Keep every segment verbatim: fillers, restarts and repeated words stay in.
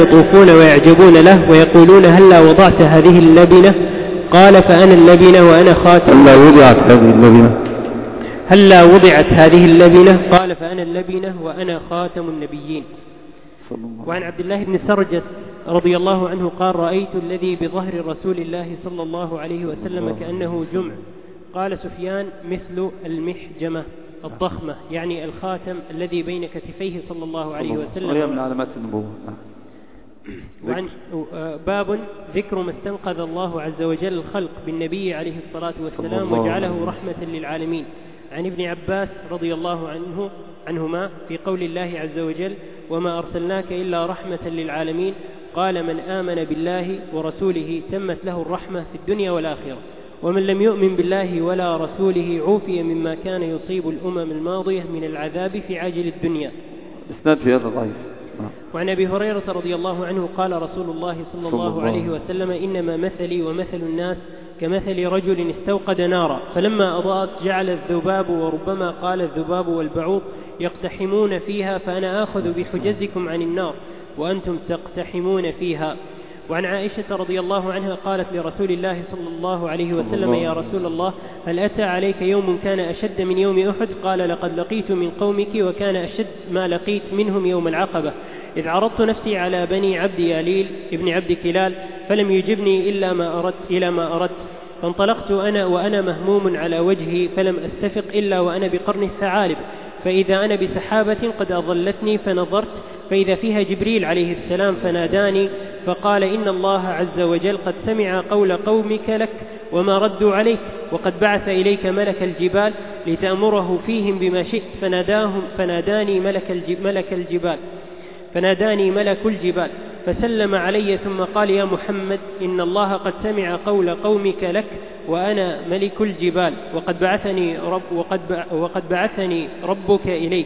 يطوفون ويعجبون له ويقولون هلا وضعت هذه اللبنة؟ قال فأنا اللبنة وأنا خاتم. هلا وضعت هذه اللبنة هلا وضعت هذه اللبنة قال فأنا اللبنة وأنا خاتم النبيين. وعن عبد الله بن سرجس رضي الله عنه قال رأيت الذي بظهر رسول الله صلى الله عليه وسلم كأنه جمع. قال سفيان مثل المحجمة الضخمة، يعني الخاتم الذي بين كتفيه صلى الله عليه وسلم، وهي من علامات النبوة. وعن باب ذكر ما استنقذ الله عز وجل الخلق بالنبي عليه الصلاة والسلام وجعله رحمة للعالمين. عن ابن عباس رضي الله عنه عنهما في قول الله عز وجل وما أرسلناك إلا رحمة للعالمين قال من آمن بالله ورسوله تمت له الرحمة في الدنيا والآخرة ومن لم يؤمن بالله ولا رسوله عوفي مما كان يصيب الأمم الماضية من العذاب في عاجل الدنيا. اسناد في هذا ضعيف. وعن أبي هريرة رضي الله عنه قال رسول الله صلى الله عليه وسلم إنما مثلي ومثل الناس كمثل رجل استوقد نارا فلما أضاءت جعل الذباب وربما قال الذباب والبعوض يقتحمون فيها فأنا آخذ بحجزكم عن النار وأنتم تقتحمون فيها. وعن عائشة رضي الله عنها قالت لرسول الله صلى الله عليه وسلم يا رسول الله هل أتى عليك يوم كان أشد من يوم أحد؟ قال لقد لقيت من قومك وكان أشد ما لقيت منهم يوم العقبة إذ عرضت نفسي على بني عبد ياليل ابن عبد كلال فلم يجبني إلا ما أردت إلى ما أردت فانطلقت أنا وأنا مهموم على وجهي فلم أستفق إلا وأنا بقرن الثعالب فإذا أنا بسحابة قد أظلتني فنظرت فإذا فيها جبريل عليه السلام فناداني فقال إن الله عز وجل قد سمع قول قومك لك وما ردوا عليك وقد بعث إليك ملك الجبال لتأمره فيهم بما شئت فناداهم فناداني ملك, الجب ملك الجبال فناداني ملك الجبال فسلم علي ثم قال يا محمد إن الله قد سمع قول قومك لك وأنا ملك الجبال وقد بعثني, رب وقد وقد بعثني ربك إليك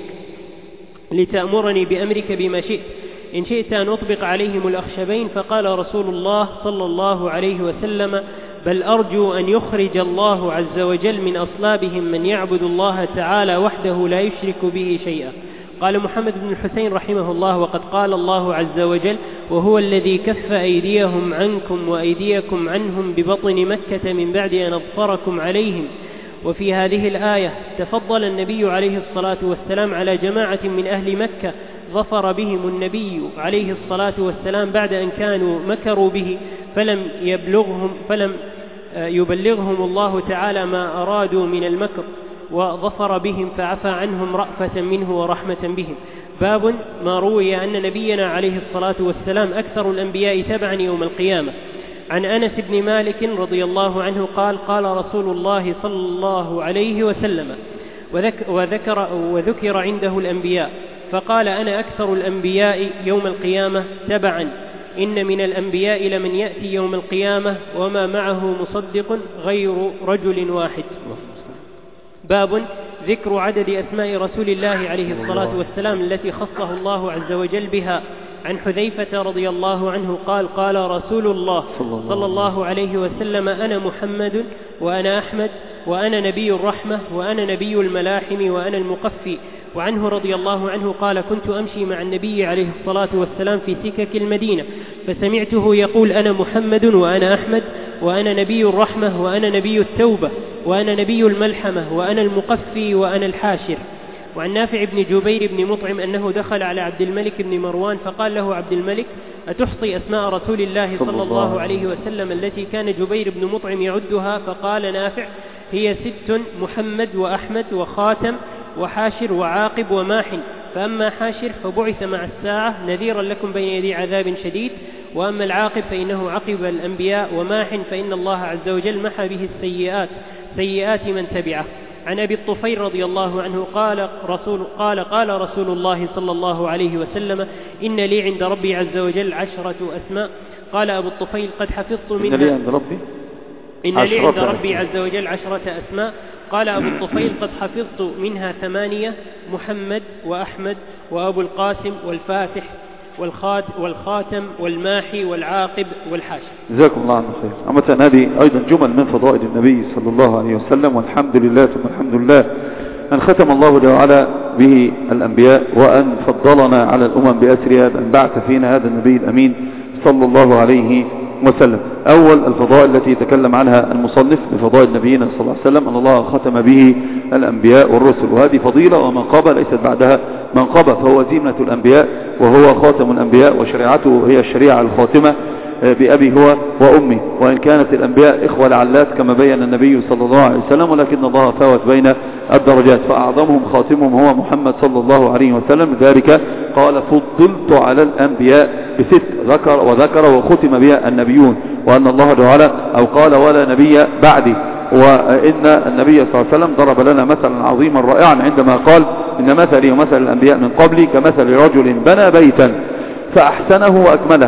لتأمرني بأمرك بما شئت إن شئت أن أطبق عليهم الأخشبين. فقال رسول الله صلى الله عليه وسلم بل أرجو أن يخرج الله عز وجل من أصلابهم من يعبد الله تعالى وحده لا يشرك به شيئا. قال محمد بن الحسين رحمه الله وقد قال الله عز وجل وهو الذي كف أيديهم عنكم وأيديكم عنهم ببطن مكة من بعد أن أظفركم عليهم. وفي هذه الآية تفضل النبي عليه الصلاة والسلام على جماعة من أهل مكة ظفر بهم النبي عليه الصلاة والسلام بعد أن كانوا مكروا به فلم يبلغهم فلم يبلغهم الله تعالى ما أرادوا من المكر وظفر بهم فعفى عنهم رأفة منه ورحمة بهم. باب ما روي أن نبينا عليه الصلاة والسلام أكثر الأنبياء تبعا يوم القيامة. عن أنس بن مالك رضي الله عنه قال قال رسول الله صلى الله عليه وسلم وذكر, وذكر عنده الأنبياء فقال أنا أكثر الأنبياء يوم القيامة تبعا إن من الأنبياء لمن يأتي يوم القيامة وما معه مصدق غير رجل واحد. باب ذكر عدد أسماء رسول الله عليه الصلاة والسلام التي خصه الله عز وجل بها. عن حذيفة رضي الله عنه قال قال رسول الله صلى الله عليه وسلم أنا محمد وأنا أحمد وأنا نبي الرحمة وأنا نبي الملاحم وأنا المقفي. وعنه رضي الله عنه قال كنت أمشي مع النبي عليه الصلاة والسلام في سكك المدينة فسمعته يقول أنا محمد وأنا أحمد وأنا نبي الرحمة وأنا نبي التوبة وأنا نبي الملحمة وأنا المقفي وأنا الحاشر. وعن نافع بن جبير بن مطعم أنه دخل على عبد الملك بن مروان فقال له عبد الملك أتحصي أسماء رسول الله صلى الله عليه وسلم التي كان جبير بن مطعم يعدها؟ فقال نافع هي ست محمد وأحمد وخاتم وحاشر وعاقب وماحن فأما حاشر فبعث مع الساعة نذيرا لكم بين يدي عذاب شديد وأما العاقب فإنه عقب الأنبياء وماحن فإن الله عز وجل محى به السيئات سيئات من تبعه. عن أبي الطفيل رضي الله عنه قال رسول قال قال رسول الله صلى الله عليه وسلم إن لي عند ربي عز وجل عشرة أسماء. قال أبو الطفيل قد حفظت منها إن لي عند ربي إن لي عند ربي عز وجل عشرة أسماء. قال أبو الطفيل قد حفظت منها ثمانية محمد وأحمد وأبو القاسم والفاتح والخاتم والماحي والعاقب والحاشر. جزاكم الله عنه خير. أما هذه أيضا جمل من فضائل النبي صلى الله عليه وسلم والحمد لله ثم الحمد لله أن ختم الله وعلا به الأنبياء، وأن فضلنا على الأمم بأسرها، بأن بعث فينا هذا النبي الأمين صلى الله عليه وسلم. أول الفضائل التي يتكلم عنها المصنف بفضائل نبينا صلى الله عليه وسلم أن الله ختم به الأنبياء والرسل، وهذه فضيلة ومنقبة ليست بعدها منقبة، فهو زينة الأنبياء وهو خاتم الأنبياء، وشريعته هي الشريعة الخاتمة بأبي هو وأمي، وإن كانت الأنبياء إخوة لعلات كما بين النبي صلى الله عليه وسلم، ولكن الله فاوت بين الدرجات، فأعظمهم خاتمهم هو محمد صلى الله عليه وسلم. لذلك قال فضلت على الأنبياء بست، ذكر وذكر وختم بها النبيون، وأن الله تعالى أو قال ولا نبي بعدي، وإن النبي صلى الله عليه وسلم ضرب لنا مثلا عظيما رائعا عندما قال إن مثلي ومثل الأنبياء من قبلي كمثل رجل بنى بيتا فأحسنه وأكمله،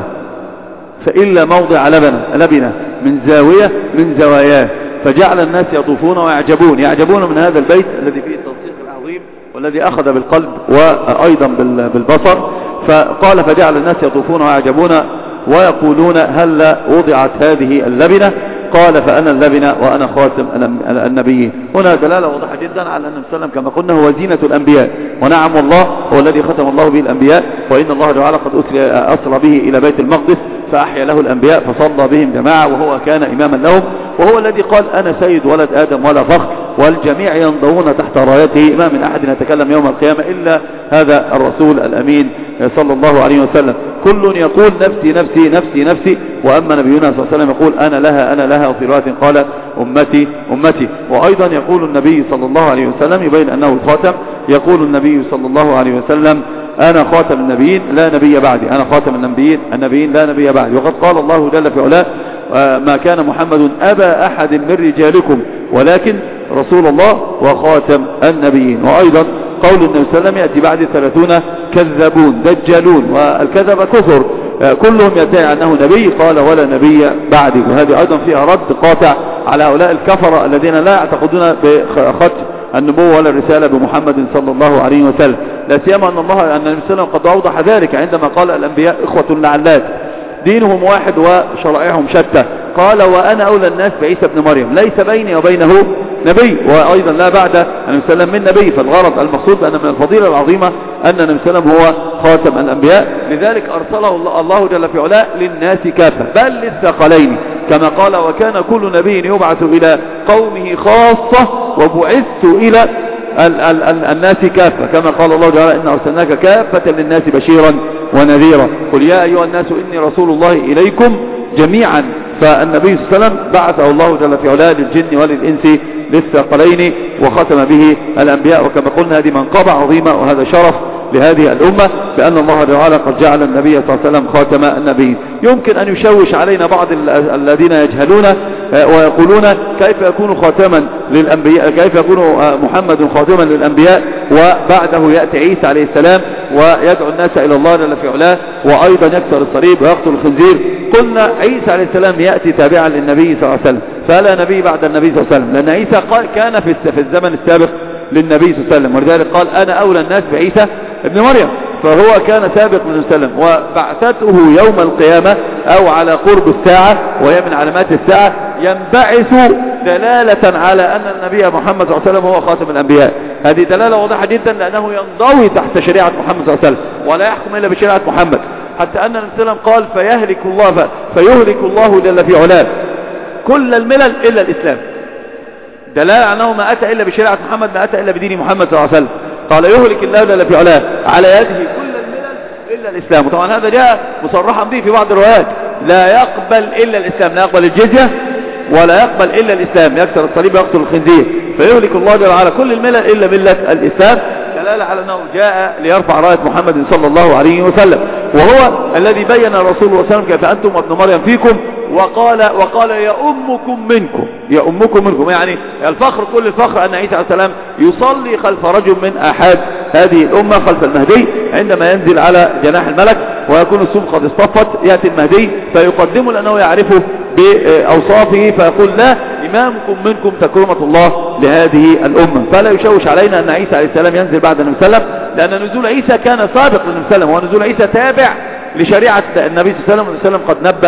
فإلا موضع لبنة لبنة من زاوية من زواياه، فجعل الناس يطوفون ويعجبون يعجبون من هذا البيت الذي فيه التنسيق العظيم والذي أخذ بالقلب وأيضا بالبصر. فقال فجعل الناس يطوفون ويعجبون ويقولون هل وضعت هذه اللبنة؟ قال فأنا اللبنة وأنا خاتم النبيين. هنا دلالة واضحة جدا على أن النبي صلى الله عليه وسلم كما قلنا هو زينة الأنبياء، ونعم الله هو الذي ختم الله به الأنبياء، وإن الله تعالى قد أسرى به إلى بيت المقدس فأحيا له الأنبياء فصلى بهم جماعة، وهو كان إماما لهم، وهو الذي قال أنا سيد ولد آدم ولا فخر، والجميع ينضون تحت رايته، ما من أحد يتكلم يوم القيامة إلا هذا الرسول الأمين صلى الله عليه وسلم. كل يقول نفسي نفسي نفسي نفسي، وأما نبينا صلى الله عليه وسلم يقول أنا لها أنا لها، وفي رواية قال أمتي أمتي. وأيضا يقول النبي صلى الله عليه وسلم يبين أنه الخاتم، يقول النبي صلى الله عليه وسلم أنا خاتم النبيين لا نبي بعدي، أنا خاتم النبيين النبيين لا نبي بعدي. وقد قال الله جل في علاه ما كان محمد أبا أحد من رجالكم ولكن رسول الله وخاتم النبيين. وأيضا قول النبي صلى الله عليه وسلم يأتي بعد ثلاثون كذابون دجالون، والكذب كثر كلهم يدعي أنه نبي، قال ولا نبي بعدي. وهذه أيضا فيها رد قاطع على هؤلاء الكفرة الذين لا يعتقدون بختم النبوة ولا الرسالة بمحمد صلى الله عليه وسلم، لا سيما أن الله أن النبي صلى الله عليه وسلم قد أوضح ذلك عندما قال الأنبياء إخوة لعلات دينهم واحد وشرائعهم شتى. قال وأنا أولى الناس بعيسى بن مريم ليس بيني وبينه نبي، وأيضا لا بعد النبي صلى الله عليه وسلم من نبي. فالغرض المقصود أن من الفضيلة العظيمة أن النبي صلى الله عليه وسلم هو خاتم الأنبياء، لذلك أرسله الله جل في علاه للناس كافة بل للثقلين، كما قال وكان كل نبي يبعث إلى قومه خاصة وبعثت إلى ال ال ال الناس كافة، كما قال الله تعالى إن أرسلناك كافة للناس بشيرا ونذيرا، قل يا أيها الناس إني رسول الله إليكم جميعا. فالنبي صلى الله عليه وسلم بعثه الله جل في علاه للجن وللإنس للثقلين وختم به الأنبياء، وكما قلنا هذه منقبة عظيمة وهذا شرف لهذه الأمة بأن الله تعالى قد جعل النبي صلى الله عليه وسلم خاتم النبيين. يمكن أن يشوش علينا بعض الذين يجهلون ويقولون كيف يكون خاتما للأنبياء، كيف يكون محمد خاتما للأنبياء وبعده يأتي عيسى عليه السلام ويدعو الناس إلى الله جل في علاه وأيضا يكسر الصليب ويقتل الخنزير. قلنا عيسى عليه السلام يأتي تابعا للنبي صلى الله عليه وسلم، فلا نبي بعد النبي صلى الله عليه وسلم، لأن عيسى كان في الزمن السابق للنبي صلى الله عليه وسلم، ولذلك قال أنا أولى الناس بعيسى ابن مريم، فهو كان سابق من وسلم. وبعثته يوم القيامة أو على قرب الساعة وهي من علامات الساعة ينبعث دلالة على أن النبي محمد صلى الله عليه وسلم هو خاتم الأنبياء. هذه دلالة واضحة جدا لأنه ينضوي تحت شريعة محمد صلى الله عليه وسلم ولا يحكم إلا بشريعة محمد، حتى أن النبي صلى الله عليه وسلم قال فيهلك الله فيهلك الله جل في علاه كل الملل إلا الإسلام، دلالة أنه ما أتى إلا بشريعة محمد، ما أتى إلا بدين محمد صلى الله عليه وسلم. قال يهلك الله جل في علاه على يده كل الملل إلا الإسلام، وطبعا هذا جاء مصرحا به في بعض الروايات، لا يقبل إلا الإسلام، لا يقبل الجزية ولا يقبل إلا الإسلام، يكسر الصليب ويقتل الخنزير، فيهلك الله جل على كل الملل إلا ملة الإسلام، دلالة على أنه جاء ليرفع راية محمد صلى الله عليه وسلم، وهو الذي بين الرسول صلى الله عليه وسلم كيف أنتم وابن مريم فيكم، وقال وقال يا أمكم منكم، يا أمكم منكم، يعني الفخر كل الفخر أن عيسى عليه السلام يصلي خلف رجل من أحد هذه الأمة خلف المهدي عندما ينزل على جناح الملك ويكون السوم قد اصطفت، يأتي المهدي فيقدمه لأنه يعرفه بأوصافه فيقول لا إمامكم منكم تكرمة الله لهذه الأمة. فلا يشوش علينا أن عيسى عليه السلام ينزل بعد النبي صلى الله عليه وسلم، لأن نزول عيسى كان سابق للنبي صلى الله عليه وسلم، ونزول عيسى تابع لشريعة النبي صلى الله عليه وسلم، والنبي صلى الله عليه وسلم قد نبأ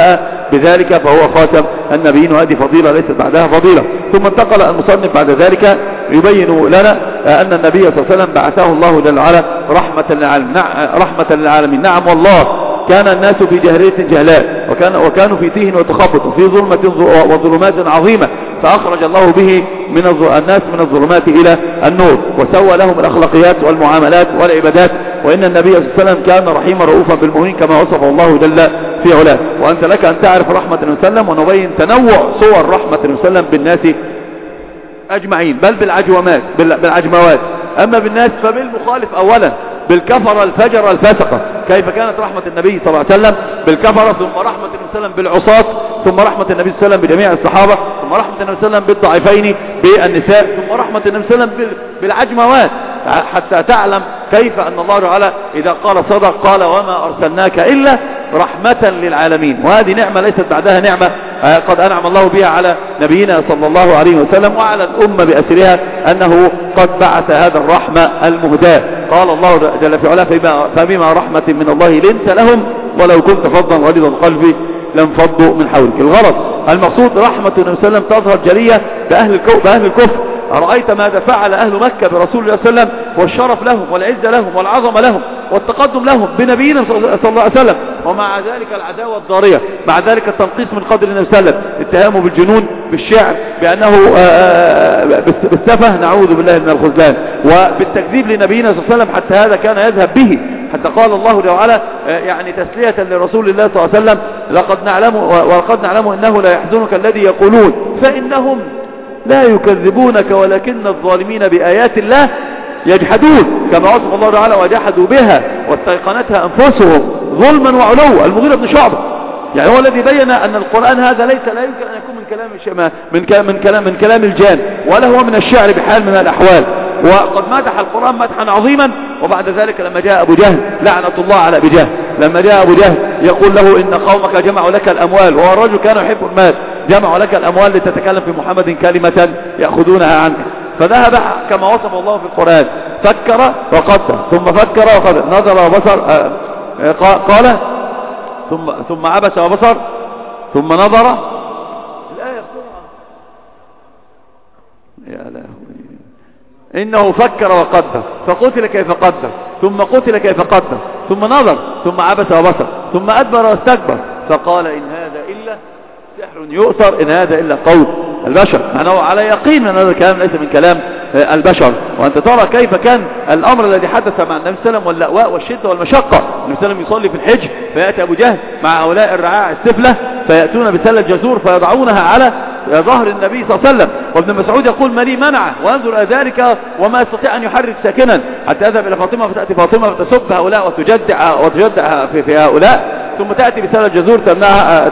بذلك فهو خاتم النبيين، وهذه فضيلة ليست بعدها فضيلة. ثم انتقل المصنف بعد ذلك يبين لنا أن النبي صلى الله عليه وسلم بعثه الله جل وعلا رحمة للعالمين. رحمة للعالمين. نعم والله كان الناس في جاهلية جهلاء، وكان وكانوا في تيه وتخبط وفي ظلمة وظلمات عظيمة، فأخرج الله به من الناس من الظلمات إلى النور، وسوى لهم الأخلاقيات والمعاملات والعبادات. وإن النبي صلى الله عليه وسلم كان رحيما رؤوفا بالمؤمنين كما وصفه الله جل في علاه. وأنت لك أن تعرف رحمة النبي صلى الله عليه وسلم، ونبين تنوع صور رحمة النبي صلى الله عليه وسلم بالناس أجمعين، بل بالعجومات بالعجموات. أما بالناس فبالمخالف أولا، بالكفر الفجر الفاسقة. كيف كانت رحمة النبي صلى الله عليه وسلم بالكفرة، ثم رحمة النبي صلى الله عليه وسلم بالعصاة، ثم رحمة النبي صلى الله عليه وسلم بجميع الصحابة، ثم رحمة النبي صلى الله عليه وسلم بالضعيفين بالنساء، ثم رحمة النبي صلى الله عليه وسلم بالعجموات، حتى تعلم كيف أن الله تعالى إذا قال صدق قال وما أرسلناك إلا رحمة للعالمين. وهذه نعمة ليست بعدها نعمة قد أنعم الله بها على نبينا صلى الله عليه وسلم وعلى الأمة بأسرها، أنه قد بعث هذا الرحمة المهداة. قال الله جل في علاه فبما رحمة من الله لنت لهم ولو كنت فظا غليظ القلب لانفضوا من حولك. الغرض المقصود رحمة النبي صلى الله عليه وسلم تظهر جلية بأهل بأهل الكفر. أرأيت ماذا فعل أهل مكة برسول الله صلى الله عليه وسلم، والشرف لهم والعزة لهم والعظمة لهم والتقدم لهم بنبينا صلى الله عليه وسلم، ومع ذلك العداوة الضارية، مع ذلك التنقيص من قدر النبي صلى الله عليه وسلم، اتهامه بالجنون، بالشعر، بأنه بالسفه نعوذ بالله من الخذلان، وبالتكذيب لنبينا صلى الله عليه وسلم، حتى هذا كان يذهب به، حتى قال الله تعالى يعني تسلية لرسول الله صلى الله عليه وسلم لقد نعلم ولقد نعلم انه لا يحزنك الذي يقولون فإنهم لا يكذبونك ولكن الظالمين بآيات الله يجحدون، كما وصف الله تعالى وجحدوا بها واستيقنتها أنفسهم ظلما وعلوا. المغيرة بن شعبة يعني هو الذي بين أن القرآن هذا ليس لا يمكن أن يكون من كلام الشماء من كلام من كلام من كلام الجان، ولا هو من الشعر بحال من الأحوال. وقد مدح القرآن مدحا عظيما. وبعد ذلك لما جاء أبو جهل لعنة الله على أبي جهل، لما جاء أبو جهل يقول له إن قومك جمعوا لك الأموال، وهو الرجل كان يحب المال، جمعوا لك الأموال لتتكلم في محمد كلمة يأخذونها عنك، فذهب كما وصف الله في القرآن فكر وقدر ثم فكر وقدر نظر وبصر قال ثم ثم عبس وبصر ثم نظر. الآية يا لهوي إنه فكر وقدر فقتل كيف قدر ثم قتل كيف قدر ثم نظر ثم عبس وبصر ثم أدبر واستكبر فقال إن هذا إلا سحر يؤثر إن هذا إلا قول البشر. معناه على يقين من هذا الكلام ليس من كلام البشر. وأنت ترى كيف كان الأمر الذي حدث مع النبي صلى الله عليه وسلم واللأواء والشدة والمشقة. النبي صلى الله عليه وسلم يصلي في الحج فيأتي أبو جهل مع هؤلاء الرعاع السفلة فيأتون بسلة جزور فيضعونها على ظهر النبي صلى الله عليه وسلم. وابن مسعود يقول ما لي منعه وانظر إلى ذلك وما يستطيع أن يحرك ساكنا حتى يذهب إلى فاطمة فتأتي فاطمة فتسب هؤلاء وتجدع وتجدع في, في هؤلاء ثم تأتي بسلة جزور تمنعها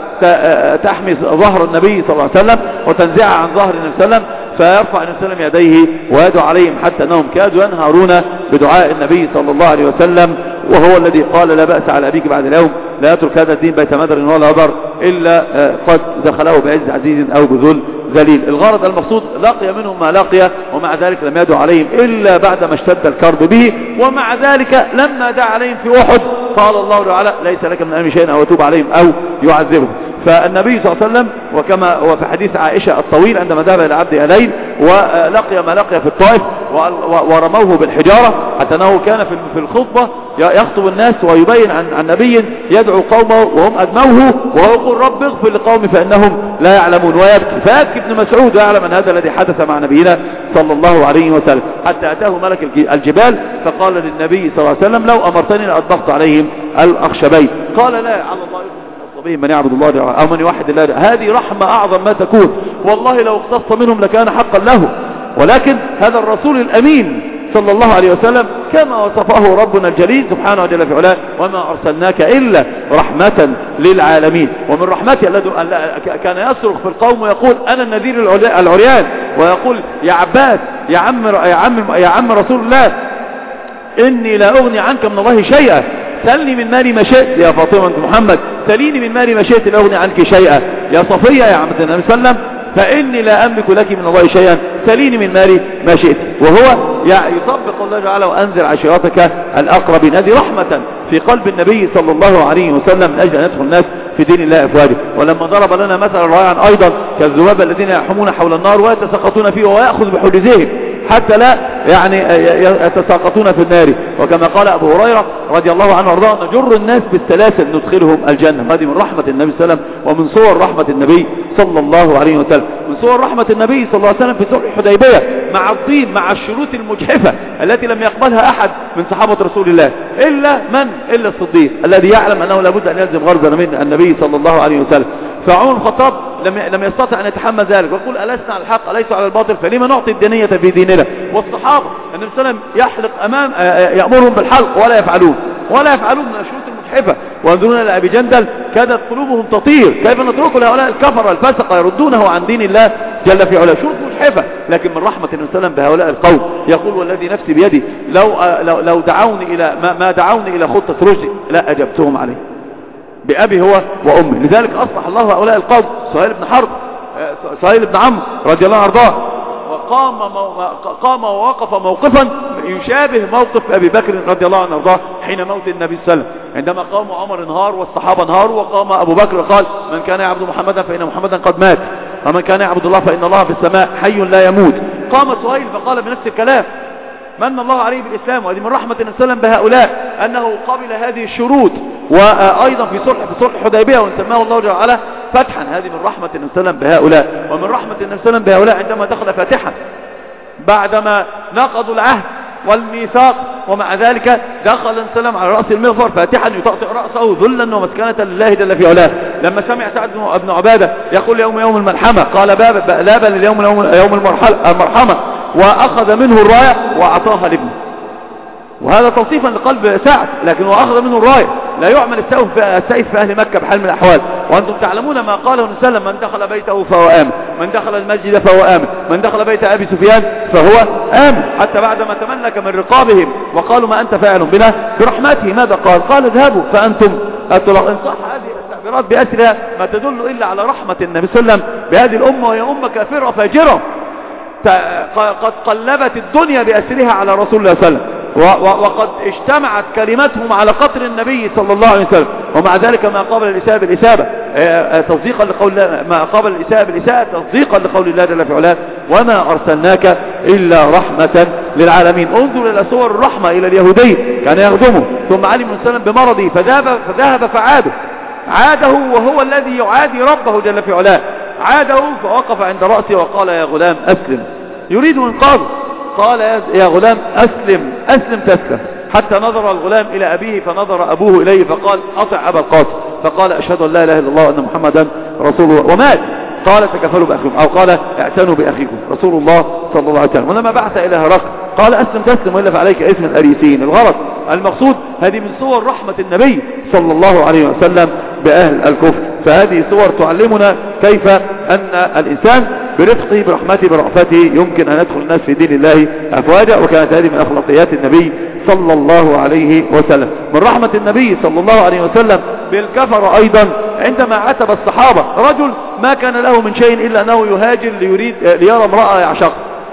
تحمي ظهر النبي صلى الله عليه وسلم وتنزعها عن ظهر النبي صلى الله عليه وسلم فيرفع النبي صلى الله عليه وسلم يديه ويدعو عليهم حتى أنهم كادوا ينهارون بدعاء النبي صلى الله عليه وسلم. وهو الذي قال لا بأس على أبيك بعد اليوم لا يترك هذا الدين بيت مدر ولا ضر إلا قد دخله بعز عزيز أو بذل ذليل. الغرض المقصود لقي منهم ما لقي ومع ذلك لم يدعو عليهم إلا بعدما اشتد الكرب به. ومع ذلك لما دعا عليهم في أحد قال الله تعالى ليس لك من أمر شيء أو يتوب عليهم أو يعذبهم. فالنبي صلى الله عليه وسلم وكما وفي حديث عائشة الطويل عندما ذهب إلى عبد ألين ولقي ما لقي في الطائف ورموه بالحجارة حتى أنه كان في الخطبة يخطب الناس ويبين عن, عن نبي يدعو قومه وهم أدموه وهو يقول رب اغفر لقومي فإنهم لا يعلمون ويبكي. فيبكي ابن مسعود ويعلم أن هذا الذي حدث مع نبينا صلى الله عليه وسلم حتى أتاه ملك الجبال فقال للنبي صلى الله عليه وسلم لو أمرتني لأطبقت عليهم الأخشبين. قال لا على الله من يعبد الله أو من يوحد الله. هذه رحمة أعظم ما تكون والله لو اختص منهم لكان حقا له. ولكن هذا الرسول الأمين صلى الله عليه وسلم كما وصفه ربنا الجليل سبحانه وتعالى في علاه وما أرسلناك إلا رحمة للعالمين. ومن رحمته الذي كان يصرخ في القوم ويقول أنا النذير العريان ويقول يا عباس يا عم, يا عم, يا عم رسول الله إني لا أغني عنك من الله شيئا سلني من مالي ما شئت يا فاطمة محمد سليني من مالي ما شئت لا أغني عنك شيئا يا صفية يا عبد النبي صلى الله عليه وسلم فإني لا أملك لك من الله شيئا سليني من مالي ما شئت. وهو يطبق الله تعالى وأنزل عشيرتك الأقربين. هذه رحمة في قلب النبي صلى الله عليه وسلم من أجل أن يدخل الناس في دين الله أفواجا. ولما ضرب لنا مثلا رائعا أيضا كالذباب الذين يحمون حول النار ويتساقطون فيه ويأخذ بحجزهم حتى لا يعني يتساقطون في النار. وكما قال أبو هريرة رضي الله عنه وارضاه: نجر الناس بالسلاسل ندخلهم الجنة. هذه من رحمة النبي صلى الله عليه وسلم ومن صور رحمة النبي صلى الله عليه وسلم. من صور رحمة النبي صلى الله عليه وسلم في صلح الحديبية مع الضيم مع الشروط المجحفة التي لم يقبلها أحد من صحابة رسول الله إلا من إلا الصديق الذي يعلم أنه لابد أن يلزم غرزا من النبي صلى الله عليه وسلم. فعمر الخطاب لم لم يستطع أن يتحمل ذلك ويقول: ألسنا على الحق أليس على الباطل فلما نعطي الدينية في ديننا. والصحابة النبي صلى الله عليه وسلم يحلق أمام يأمرهم بالحلق ولا يفعلون ولا يفعلون من الشروط المجحفة. وانظرون إلى أبي جندل كادت قلوبهم تطير: كيف نترك لهؤلاء الكفر الفسق يردونه عن دين الله جل في علاه؟ شروط مجحفة. لكن من رحمة النبي صلى الله عليه وسلم بهؤلاء القوم يقول: والذي نفسي بيدي لو لو, لو دعوني إلى ما, ما دعوني إلى خطة رشد لا أجبتهم عليه بأبي هو وأمي. لذلك أصلح الله هؤلاء القوم. سهيل بن حرب سهيل بن عمرو رضي الله عنه وارضاه وقام قام ووقف موقفا يشابه موقف أبي بكر رضي الله عنه وارضاه حين موت النبي صلى الله عليه وسلم، عندما قام عمر انهار والصحابة انهاروا، وقام أبو بكر قال: من كان يعبد محمدا فإن محمدا قد مات، ومن كان يعبد الله فإن الله في السماء حي لا يموت. قام سهيل فقال بنفس الكلام: من الله عليه بالإسلام. وهذه من رحمة النبي صلى الله عليه وسلم بهؤلاء أنه قبل هذه الشروط. وأيضا في صلح في صلح الحديبية وسماه الله جل وعلا فتحا. هذه من رحمة النبي صلى الله عليه وسلم بهؤلاء. ومن رحمة النبي صلى الله عليه وسلم بهؤلاء عندما دخل فاتحا بعدما نقضوا العهد والميثاق، ومع ذلك دخل النبي صلى الله عليه وسلم على رأس المغفر فاتحا يطأطئ رأسه ذلا ومسكنة لله جل في علاه. لما سمع سعد بن عبادة يقول: يوم يوم الملحمة، قال: باب لا بل اليوم يوم المرحمة، وأخذ منه الراية وأعطاها لابنه. وهذا توصيفا لقلب سعد، لكن هو أخذ منه الراية. لا يعمل السيف في أهل مكة بحال من الأحوال. وأنتم تعلمون ما قاله النبي صلى الله عليه وسلم: من دخل بيته فهو آمن، من دخل المسجد فهو آمن، من دخل بيت أبي سفيان فهو آمن. حتى بعدما تملك من رقابهم وقالوا: ما أنت فاعل بنا برحمته، ماذا قال؟ قال: اذهبوا فأنتم الطلق. إن صح هذه التعبيرات بأسرها ما تدل إلا على رحمة النبي صلى الله عليه وسلم بهذه الأمة، وهي أمة كافرة فاجرة قد قلبت الدنيا بأسرها على رسول الله صلى الله عليه وسلم، وقد اجتمعت كلمتهم على قتل النبي صلى الله عليه وسلم. ومع ذلك ما قابل الإساءة بالإساءة تصديقا لقول الله، ما قابل الإساءة بالإساءة تصديقا لقول الله جل في علاه: وما أرسلناك إلا رحمة للعالمين. انظر إلى صور الرحمة إلى اليهودي، كان يخدمه ثم علم النبي صلى الله عليه وسلم بمرضه فذهب, فذهب فعاده عاده وهو الذي يعادي ربه جل في علاه. عاده فوقف عند رأسه وقال: يا غلام أسلم، يريد إنقاذه. قال: يا غلام أسلم أسلم تسلم. حتى نظر الغلام إلى أبيه فنظر أبوه إليه فقال: أطع أبا القاسم. فقال: أشهد أن لا إله إلا الله وأن محمدا رسول الله، ومات. قال: تكفلوا بأخيكم، أو قال: اعتنوا بأخيكم رسول الله صلى الله عليه وسلم. ولما بعث إلى هرقل قال: أسلم تسلم وإلا فعليك اسم الأريسين. الغرض المقصود هذه من صور رحمة النبي صلى الله عليه وسلم بأهل الكفر. فهذه صور تعلمنا كيف أن الإنسان برفقه برحمته برأفته يمكن أن يدخل الناس في دين الله أفواجا. وكانت هذه من أخلاقيات النبي صلى الله عليه وسلم. من رحمة النبي صلى الله عليه وسلم بالكفر أيضا عندما عتب الصحابة رجل ما كان له من شيء إلا أنه يهاجر ليريد ليرى امرأة يعشقها.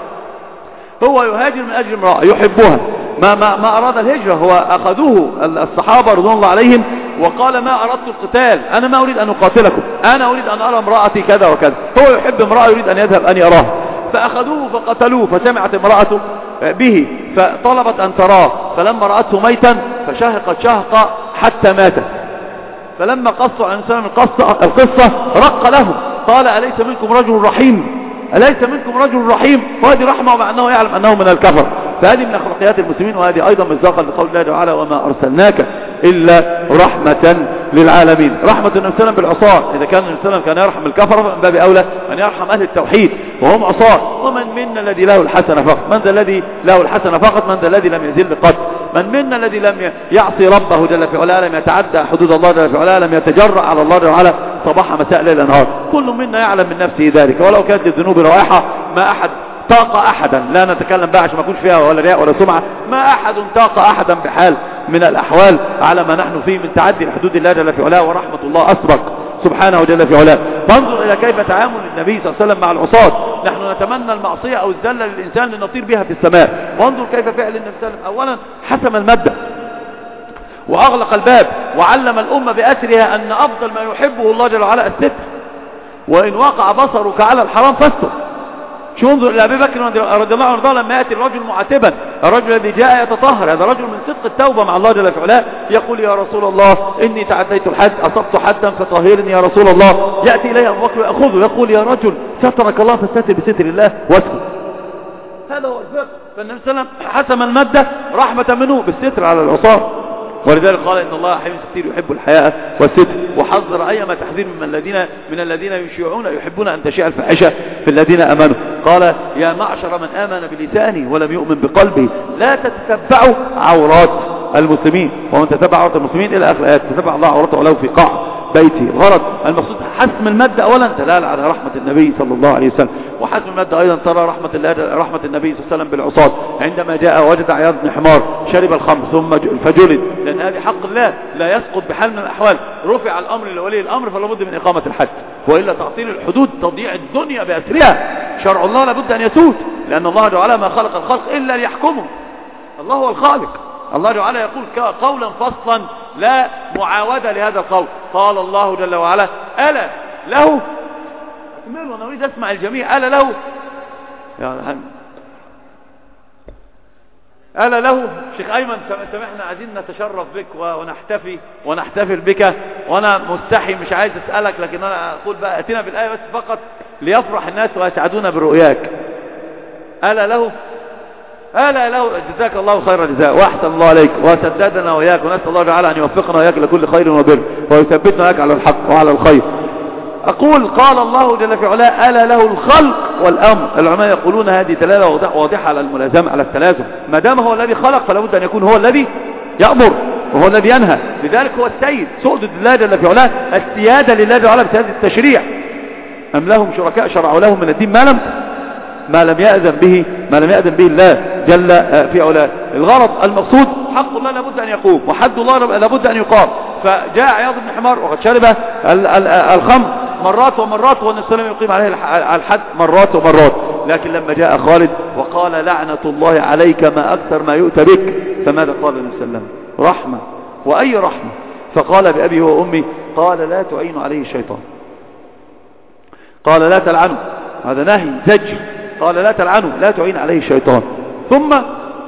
هو يهاجر من أجل امرأة يحبها، ما, ما, ما أراد الهجرة. هو أخذوه الصحابة رضوان الله عليهم وقال: ما أردت القتال، أنا ما أريد أن أقاتلكم، أنا أريد أن أرى امرأتي كذا وكذا. هو يحب امرأة يريد أن يذهب أن يراها، فأخذوه فقتلوه. فسمعت امرأته به فطلبت أن تراه، فلما رأته ميتا فشهقت شهقة حتى مات. فلما قصوا عن سلام القصة, القصة رق لهم قال: أليس منكم رجل رحيم؟ أليس منكم رجل رحيم؟ وهذه رحمة مع أنه يعلم أنه من الكفر. فهذه من أخلاقيات المسلمين، وهذه أيضا مصداقا لقول الله تعالى: وما أرسلناك إلا رحمة للعالمين. رحمة النبي صلى الله عليه وسلم بالعصاة. إذا كان النبي صلى الله عليه وسلم كان يرحم الكفر فمن باب أولى أن يرحم أهل التوحيد وهم عصاة. ومن منا الذي له الحسنة فقط؟ من ذا الذي له الحسنة فقط؟ من ذا الذي لم يزل قط؟ من منا الذي لم يعصي ربه جل في علاه، لم يتعدى حدود الله جل في علاه، لم يتجرأ على الله جل وعلا صباح مساء ليل نهار؟ كل منا يعلم من نفسه ذلك، ولو كانت للذنوب روائح ما أحد طاق أحدا، لا نتكلم بقى عشان ما يكونش فيها ولا رياء ولا سمعة، ما أحد طاق أحدا بحال من الأحوال على ما نحن فيه من تعدي حدود الله جل في علاه، ورحمة الله أسبق سبحانه جل في علاه. فانظر إلى كيف تعامل النبي صلى الله عليه وسلم مع العصاة. نحن نتمنى المعصية أو الذلة للإنسان لنطير بها في السماء، وانظر كيف فعل النبي صلى الله عليه وسلم. أولا حسم المادة، وأغلق الباب وعلم الأمة بأسرها أن أفضل ما يحبه الله جل وعلا الستر، وإن وقع بصرك على الحرام فاستر. شو انظر إلى أبي بكر رضي الله عنه لما يأتي الرجل معاتبا، الرجل الذي جاء يتطهر، هذا رجل من صدق التوبة مع الله جل وعلا، يقول يا رسول الله إني تعديت الحد، أصبت حدا فطهرني يا رسول الله. يأتي إليه أبو بكر يأخذه يقول يا رجل سترك الله فاستتر بستر الله واسكت. هذا هو الفقه. فالنبي صلى الله عليه وسلم حسم المادة رحمة منه بالستر على العصاة، ولذلك قال إن الله حليم ستير يحب الحياء والستر، وحذر أيما تحذير من الذين من الذين يشيعون يحبون أن تشيع الفاحشة في الذين آمنوا. قال يا معشر من آمن بلسانه ولم يؤمن بقلبه لا تتتبعوا عورات المسلمين، ومن تتبع عورات المسلمين إلى آخر الآيات تتبع الله عورته ولو في قاع بيتي. غرض المقصود حسم المادة أولا دلالة على رحمة النبي صلى الله عليه وسلم، وحسم المادة أيضا ترى رحمة الله رحمة النبي صلى الله عليه وسلم بالعصاة. عندما جاء وجد عياض بن حمار شرب الخمر ثم فجلد، لأن هذه حق الله لا يسقط بحال من الأحوال، رفع الأمر لولي الأمر فلا بد من إقامة الحد، وإلا تعطيل الحدود تضيع الدنيا بأسرها. شرع الله لابد أن يسود، لأن الله تعالى ما خلق الخلق إلا ليحكموا، الله هو الخالق. الله تعالى يقول قولا فصلا لا معاودة لهذا القول. قال الله جل وعلا ألا له، أكمل وأنا أريد أسمع الجميع، ألا له يعني ألا له. شيخ أيمن سمحنا عايزين نتشرف بك ونحتفي ونحتفل بك، وأنا مستحي مش عايز أسألك، لكن أنا أقول بقى أتينا بالآية بس فقط ليفرح الناس ويسعدون برؤياك. ألا له ألا له. جزاك الله خير الجزاء وأحسن الله عليك وسددنا وإياك، ونسأل الله تعالى أن يوفقنا وإياك لكل خير وبر ويثبتنا وإياك على الحق وعلى الخير. أقول قال الله جل في علاه ألا له الخلق والأمر. العلماء يقولون هذه دلالة واضحة على الملازمة على التلازم، ما دام هو الذي خلق فلا بد أن يكون هو الذي يأمر وهو الذي ينهى، لذلك هو السيد. سؤدد الله جل في علاه السيادة لله جل وعلا بسيادة التشريع. أم لهم شركاء شرعوا لهم من الدين ما لم ما لم يأذن به ما لم يأذن به الله جل في علاه. الغرض المقصود حق الله لابد أن يقوم، وحد الله لابد أن يقام. فجاء عياض بن حمار وقد شرب الخمر مرات ومرات، والنبي صلى الله عليه وسلم يقيم عليه الحد مرات ومرات. لكن لما جاء خالد وقال لعنة الله عليك ما أكثر ما يؤتى بك، فماذا قال النبي صلى الله عليه وسلم؟ رحمة، وأي رحمة؟ فقال بأبي وأمي، قال لا تعين عليه الشيطان، قال لا تلعنه، هذا نهي زجر، قال لا تلعنه لا تعين عليه الشيطان. ثم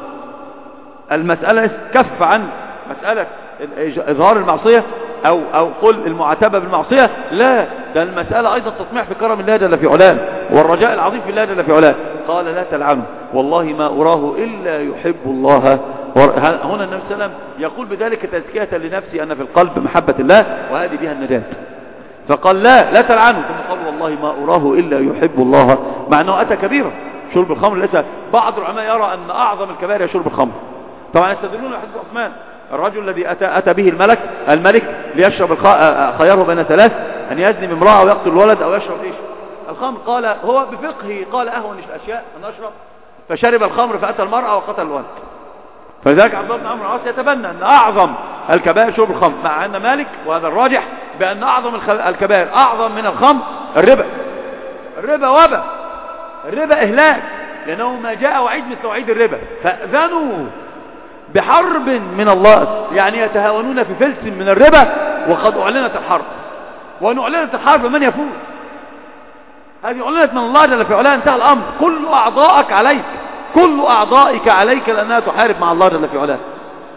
المسألة كف عن مسألة إظهار المعصية أو, أو قل المعاتبة بالمعصية، لا، ده المسألة أيضا تطميع في كرم الله جل في علاه والرجاء العظيم في الله جل في علاه. قال لا تلعنه والله ما أراه إلا يحب الله. هنا النبي صلى الله عليه وسلم يقول بذلك تزكية لنفسي أن في القلب محبة الله، وهذه بها النجاة. فقال لا لا تلعنه، ثم قال والله ما أراه إلا يحب الله، مع أنه أتى كبيرة شرب الخمر. ليس بعض العلماء يرى أن أعظم الكبائر هي شرب الخمر. طبعا يستدلون حديث عثمان الرجل الذي أتى, أتى به الملك الملك ليشرب خياره بين ثلاث، أن يزني بامرأة أو يقتل الولد أو يشرب إيش الخمر. قال هو بفقهه قال أهون الأشياء أن أشرب، فشرب الخمر فأتى المرأة وقتل الولد. فلذلك عبد الله بن عمرو العاص يتبنى أن أعظم الكبائر شرب الخمر، مع أن مالك وهذا الراجح بأن أعظم الكبائر أعظم من الخمر الربا. الربا وبا، الربا إهلاك، لأنه ما جاء وعيد مثل وعيد الربا. فأذنوا بحرب من الله، يعني يتهاونون في فلس من الربا وقد أعلنت الحرب. وأن أعلنت الحرب من يفوز؟ هذه أعلنت من الله جل في علاه، انتهى الأمر. كل أعضائك عليك، كل أعضائك عليك لأنها تحارب مع الله جل في علاه.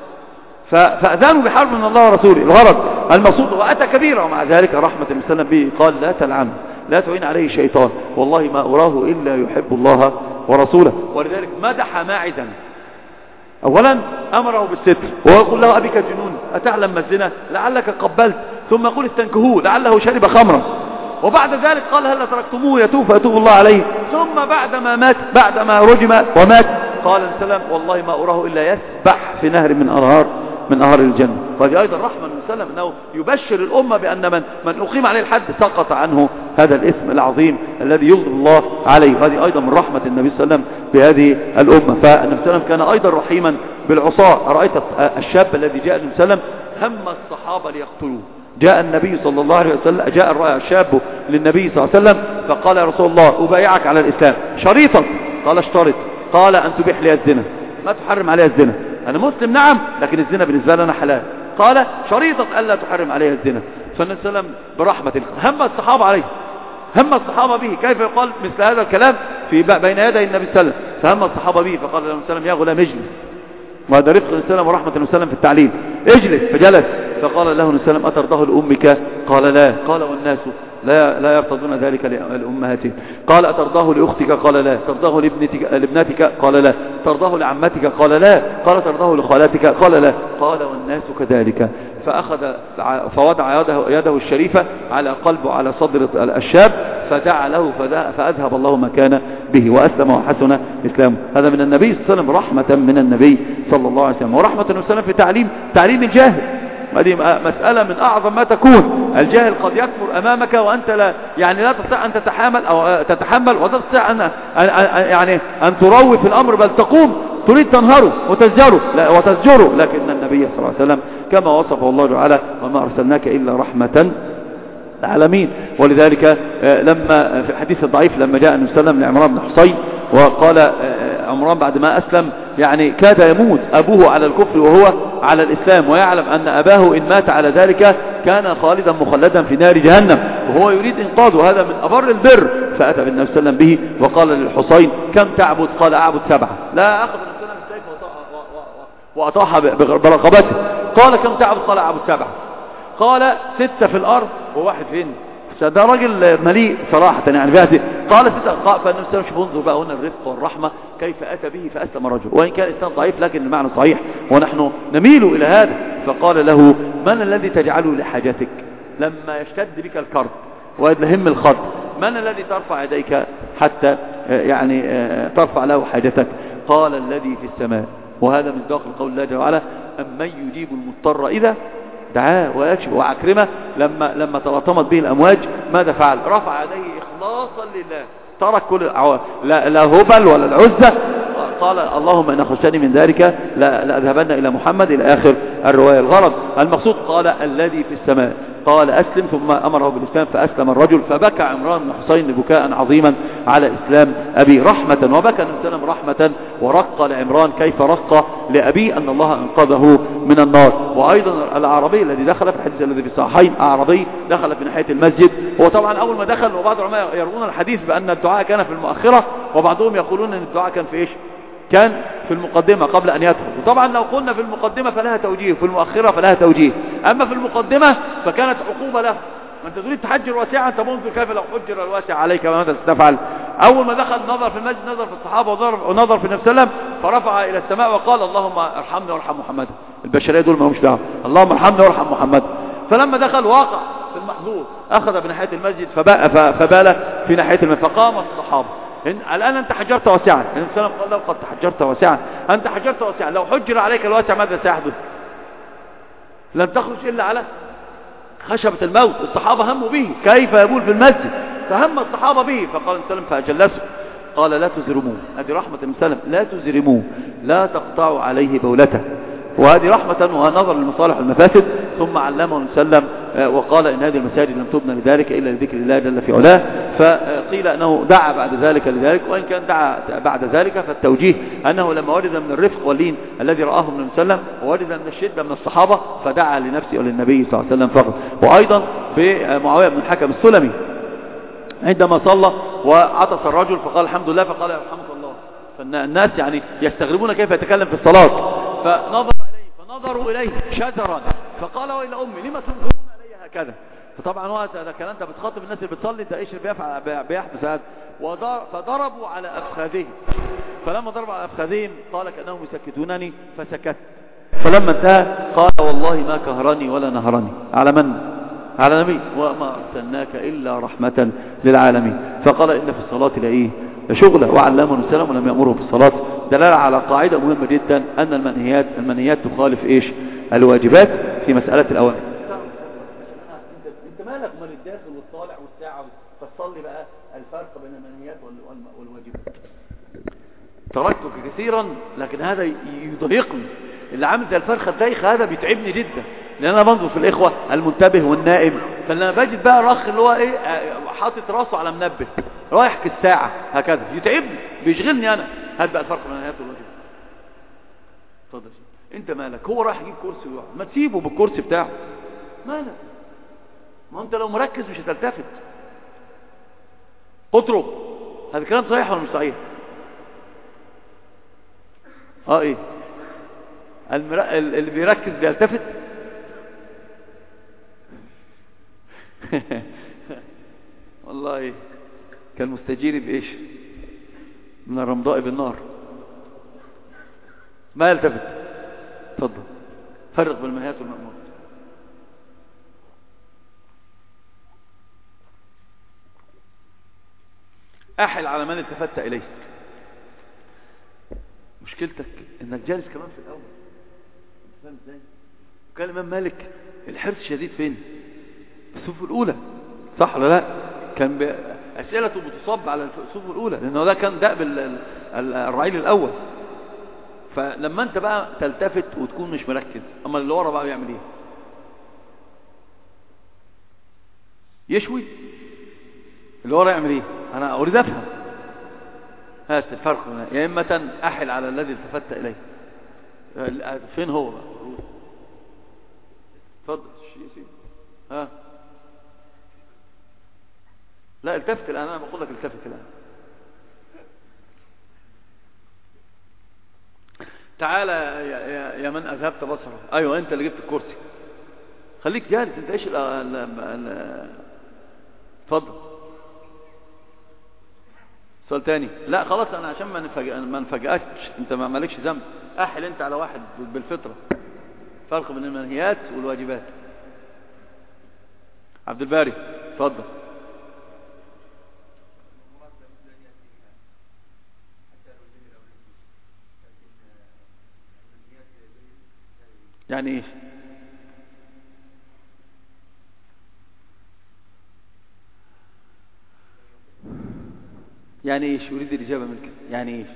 فأذانوا بحرب من الله ورسوله. الغرض المقصود وأتى كبيرا، ومع ذلك رحمة المسلم به قال لا تلعنه لا تعين عليه الشيطان والله ما أراه إلا يحب الله ورسوله. ولذلك مدح ماعزا، أولا أمره بالستر ويقول له أبيك جنون أتعلم ما الزنا لعلك قبلت، ثم يقول استنكهوه لعله شرب خمرا، وبعد ذلك قال هل تركتموه يتوب فيتوب الله عليه. ثم بعدما مات بعدما رجم ومات قال السلام والله ما أراه إلا يسبح في نهر من أنهار من أنهار الجنة. وهذه أيضا رحمة من السلام أنه يبشر الأمة بأن من, من أقيم عليه الحد سقط عنه هذا الاسم العظيم الذي يغضب الله عليه. وهذه أيضا من رحمة النبي صلى الله عليه وسلم بهذه الأمة. فالنبي صلى الله عليه وسلم كان أيضا رحيما بالعصاة. رأيت الشاب الذي جاء النبي صلى الله عليه وسلم هم الصحابة ليقتلوه، جاء النبي صلى الله عليه وسلم جاء الشاب للنبي صلى الله عليه وسلم فقال يا رسول الله أبايعك على الإسلام شريطا، قال اشترط، قال أن تبيح لي الزنا، ما تحرم علي الزنا، أنا مسلم نعم لكن الزنا بالنسبة لنا حلال، قال شريطة ألا تحرم عليها الزنا. فالنبي صلى الله عليه وسلم برحمة هم الصحابة عليه، هم الصحابة به، كيف يقال مثل هذا الكلام في بين يدي النبي صلى الله عليه وسلم؟ فهم الصحابة به فقال له النبي صلى الله عليه وسلم يا غلام اجلس، وهذا رفق النبي صلى الله عليه وسلم ورحمة النبي صلى الله عليه وسلم في التعليم، اجلس. فجلس فقال له النبي صلى الله عليه وسلم أترضاه لأمك؟ قال لا. قال والناس لا لا يرتضون ذلك لأمهاتهم. قال أترضاه لأختك؟ قال لا. ترضاه لابنتك لابنتك؟ قال لا. ترضاه لعمتك؟ قال لا. قال ترضاه لخالاتك؟ قال لا. قال والناس كذلك. فأخذ فوضع يده, يده الشريفة على قلبه على صدر الشاب فدعا له فأذهب الله ما كان به وأسلم وحسن إسلامه. هذا من النبي صلى الله عليه وسلم، رحمة من النبي صلى الله عليه وسلم، ورحمة النبي صلى الله عليه وسلم في تعليم تعليم الجاهل. هذه مسألة من أعظم ما تكون. الجاهل قد يكفر أمامك وأنت لا يعني لا تستطيع أن تتحمل أو تتحمل ولا تستطيع أن يعني أن تروي في الأمر، بل تقوم تريد تنهره وتزجره لا وتزجره. لكن النبي صلى الله عليه وسلم كما وصفه الله تعالى وما أرسلناك إلا رحمة العالمين. ولذلك لما في الحديث الضعيف لما جاء النبي صلى الله عليه وسلم لعمران بن حصين وقال عمران بعد ما أسلم يعني كاد يموت أبوه على الكفر وهو على الإسلام، ويعلم أن أباه إن مات على ذلك كان خالدا مخلدا في نار جهنم، وهو يريد إنقاذه، هذا من أبر البر. فأتى بالنبي صلى الله عليه وسلم به وقال للحصين كم تعبد؟ قال أعبد سبعة. لا أخذ النبي صلى الله عليه وسلم السيف وأطاح برقبته. قال كم تعبد؟ قال أعبد سبعة. قال ستة في الأرض وواحد فين؟ ده راجل مليء صراحة يعني فيها. قال ستة. فالنبي صلى الله عليه وسلم شوف انظر بقى هنا الرفق والرحمة كيف أتى به فأسلم الرجل، وإن كان الإسلام ضعيف لكن المعنى صحيح ونحن نميل إلى هذا. فقال له من الذي تجعله لحاجتك لما يشتد بك الكرب ويدلهم الخط؟ من الذي ترفع يديك حتى يعني ترفع له حاجتك؟ قال الذي في السماء. وهذا من داخل قول الله جل وعلا أمن يجيب المضطر إذا دعاه ويكشف. وعكرمة لما لما تلاطمت به الأمواج ماذا فعل؟ رفع يديه إخلاصا لله، ترك كل الأعوام، لا, لا هبل ولا العزة. قال اللهم إن خشني من ذلك لأذهبن إلى محمد إلى آخر الرواية. الغرض المقصود قال الذي في السماء. قال أسلم ثم أمره بالإسلام فأسلم الرجل، فبكى عمران بن حصين بكاء عظيما على إسلام أبي رحمة، وبكى النبي صلى الله عليه وسلم رحمة ورق لعمران كيف رق لأبيه أن الله أنقذه من النار. وأيضا الأعرابي الذي دخل في الحديث الذي في الصحيحين، أعرابي دخل في ناحية المسجد، وطبعا أول ما دخل وبعض العلماء يروون الحديث بأن الدعاء كان في المؤخرة، وبعضهم يقولون أن الدعاء كان في إيش؟ كان في المقدمة قبل أن يدخل. وطبعا لو قلنا في المقدمة فلها توجيه، في المؤخرة فلها توجيه. أما في المقدمة فكانت عقوبة له. ما انت تريد تحجر واسعا تنظر كيف لو حجر الواسع عليك ماذا ستفعل؟ أول ما دخل نظر في المسجد، نظر في الصحابة ونظر في النبي صلى الله عليه وسلم، فرفع إلى السماء وقال اللهم ارحمنا وارحم محمد. البشرية دول ما همش دعوة، اللهم ارحمنا وارحم محمد. فلما دخل واقع في المحظور أخذ بناحية المسجد فبال في ناحية المسجد، فقام الصحابة. الآن أنت حجرت واسعا، النبي صلى الله عليه وسلم قال له قد حجرت واسعا، أنت حجرت واسعا، لو حجر عليك الواسع ماذا سيحدث؟ لن تخرج إلا على خشبة الموت. الصحابة هموا به كيف يبول في المسجد، فهم الصحابة به. فقال النبي صلى الله عليه وسلم فأجلسوا، قال لا تزرموه، هذه رحمة النبي صلى الله عليه وسلم، لا تزرموه، لا تقطعوا عليه بولته، وهذه رحمة ونظر للمصالح والمفاسد. ثم علمه النبي صلى الله عليه وسلم وقال إن هذه المساجد لم تبنى لذلك إلا لذكر الله جل في علاه. فقيل أنه دعا بعد ذلك لذلك، وإن كان دعا بعد ذلك فالتوجيه أنه لما وجد من الرفق واللين الذي رآه من النبي صلى الله عليه وسلم ووجد من الشدة من الصحابة فدعا لنفسه وللنبي صلى الله عليه وسلم فقط. وأيضا في معاوية بن الحكم السلمي عندما صلى وعطس الرجل فقال الحمد لله، فقال يرحمك الله. فالناس يعني يستغربون كيف يتكلم في الصلاة، فنظر إليه فنظروا إليه شجرا فقال وإلى أمي لما تنظرون علي هكذا؟ فطبعا هو هذا كلام انت بتخاطب الناس اللي بتصلي، انت ايش بيفعل بيحدث هذا؟ فضربوا على افخاذهم، فلما ضربوا على افخاذهم قال كانهم يسكتونني فسكت. فلما انتهى قال والله ما كهرني ولا نهرني. على من؟ على النبي. وما ارسلناك الا رحمة للعالمين. فقال ان في الصلاة لايه؟ شغله. وعلمه السلام ولم يأمره في الصلاة، دلالة على قاعدة مهمة جدا ان المنهيات المنهيات تخالف ايش؟ الواجبات في مسألة الاوامر. مالك من الداخل والطالع والساعة، فتصلي بقى الفرق بين المنهيات والواجبات. تركتك كثيرا لكن هذا يضايقني، اللي عامل زي الفرخة الدايخة هذا بيتعبني جدا، لان انا بنظر في الاخوة المنتبه والنائم، فلما بجد بقى الرخ اللي هو ايه حاطط راسه على منبه رايح كالساعة هكذا يتعبني بيشغلني انا. هات بقى الفرق بين المنهيات والواجبات. اتفضل. انت مالك؟ هو راح يجيب كرسي ويقعد، ما تسيبه بالكرسي بتاعه، مالك؟ ما انت لو مركز مش هتلتفت. اترك. هذا كلام صحيح ولا مش صحيح؟ اه ايه المر... اللي بيركز بيلتفت. والله إيه؟ كالمستجير بايش من الرمضاء بالنار، ما يلتفت. اتفضل. فرق بالمنهيات والمأمور. احل على من التفت اليه. مشكلتك انك جالس كمان في الاول، انت فاهم ازاي؟ وكان الامام مالك الحرص شديد فين؟ في الصفوف الاولى، صح ولا لا؟ كان ب... اسئلته بتصب على الصفوف الاولى، لانه ده كان دأب الرعيل الاول. فلما انت بقى تلتفت وتكون مش مركز، اما اللي ورا بقى بيعمل ايه؟ يشوي. اللي ورا يعمل ايه؟ انا اريد افهم. هات الفرق هنا. يا اما احل على الذي التفت اليه. فين هو بقى؟ اتفضل يا سيدي. ها لا التفت الان، انا بقول لك التفت الان. تعالى يا, يا, يا من اذهبت بصره. ايوه انت اللي جبت الكرسي، خليك جالس. انت ايش ال ال اتفضل. سؤال تاني. لا خلاص، انا عشان ما نفاجئ ما نفاجئكش، انت ما مالكش ذنب. احل انت على واحد بالفطره. فرق بين المنهيات والواجبات. عبد الباري اتفضل. يعني ايش؟ يعني ايش؟ اريد الاجابه منك. يعني ايش؟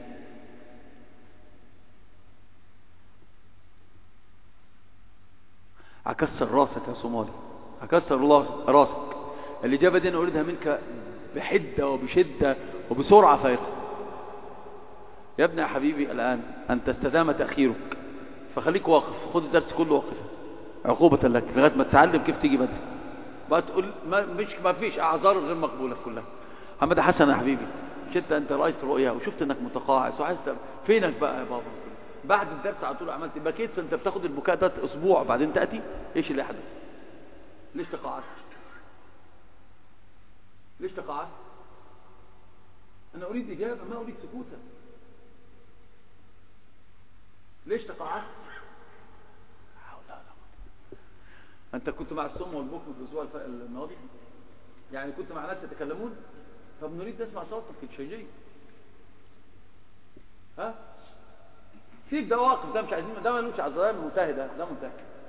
اكسر راسك يا صومالي، اكسر الله راسك. الاجابه دي انا اريدها منك بحده وبشده وبسرعه فائقه. يا ابني يا حبيبي، الان انت استدام تاخيرك، فخليك واقف. خذ الدرس كله واقفا عقوبه لك لغايه ما تتعلم كيف تيجي بدري. بقى تقول ما مش ما فيش اعذار غير مقبوله كلها. محمد حسن يا حبيبي، مش انت انت رايت رؤيا وشفت انك متقاعس وعايز، فينك بقى يا بابا؟ بعد الدرس على طول عملت بكيت، فانت بتاخد البكاء ده اسبوع بعدين تاتي. ايش اللي حدث؟ ليش تقاعست؟ ليش تقاعست؟ انا اريد اجابه، ما اريد سكوتا. ليش تقاعست؟ انت كنت مع الصم والبكم في الاسبوع الماضي؟ يعني كنت مع ناس يتكلمون؟ طب نريد نسمع صوتك الشجي. ها سيب ده واقف، ده مش عايزين، ده ملوش عذر، منتهي، ده ده منتهي.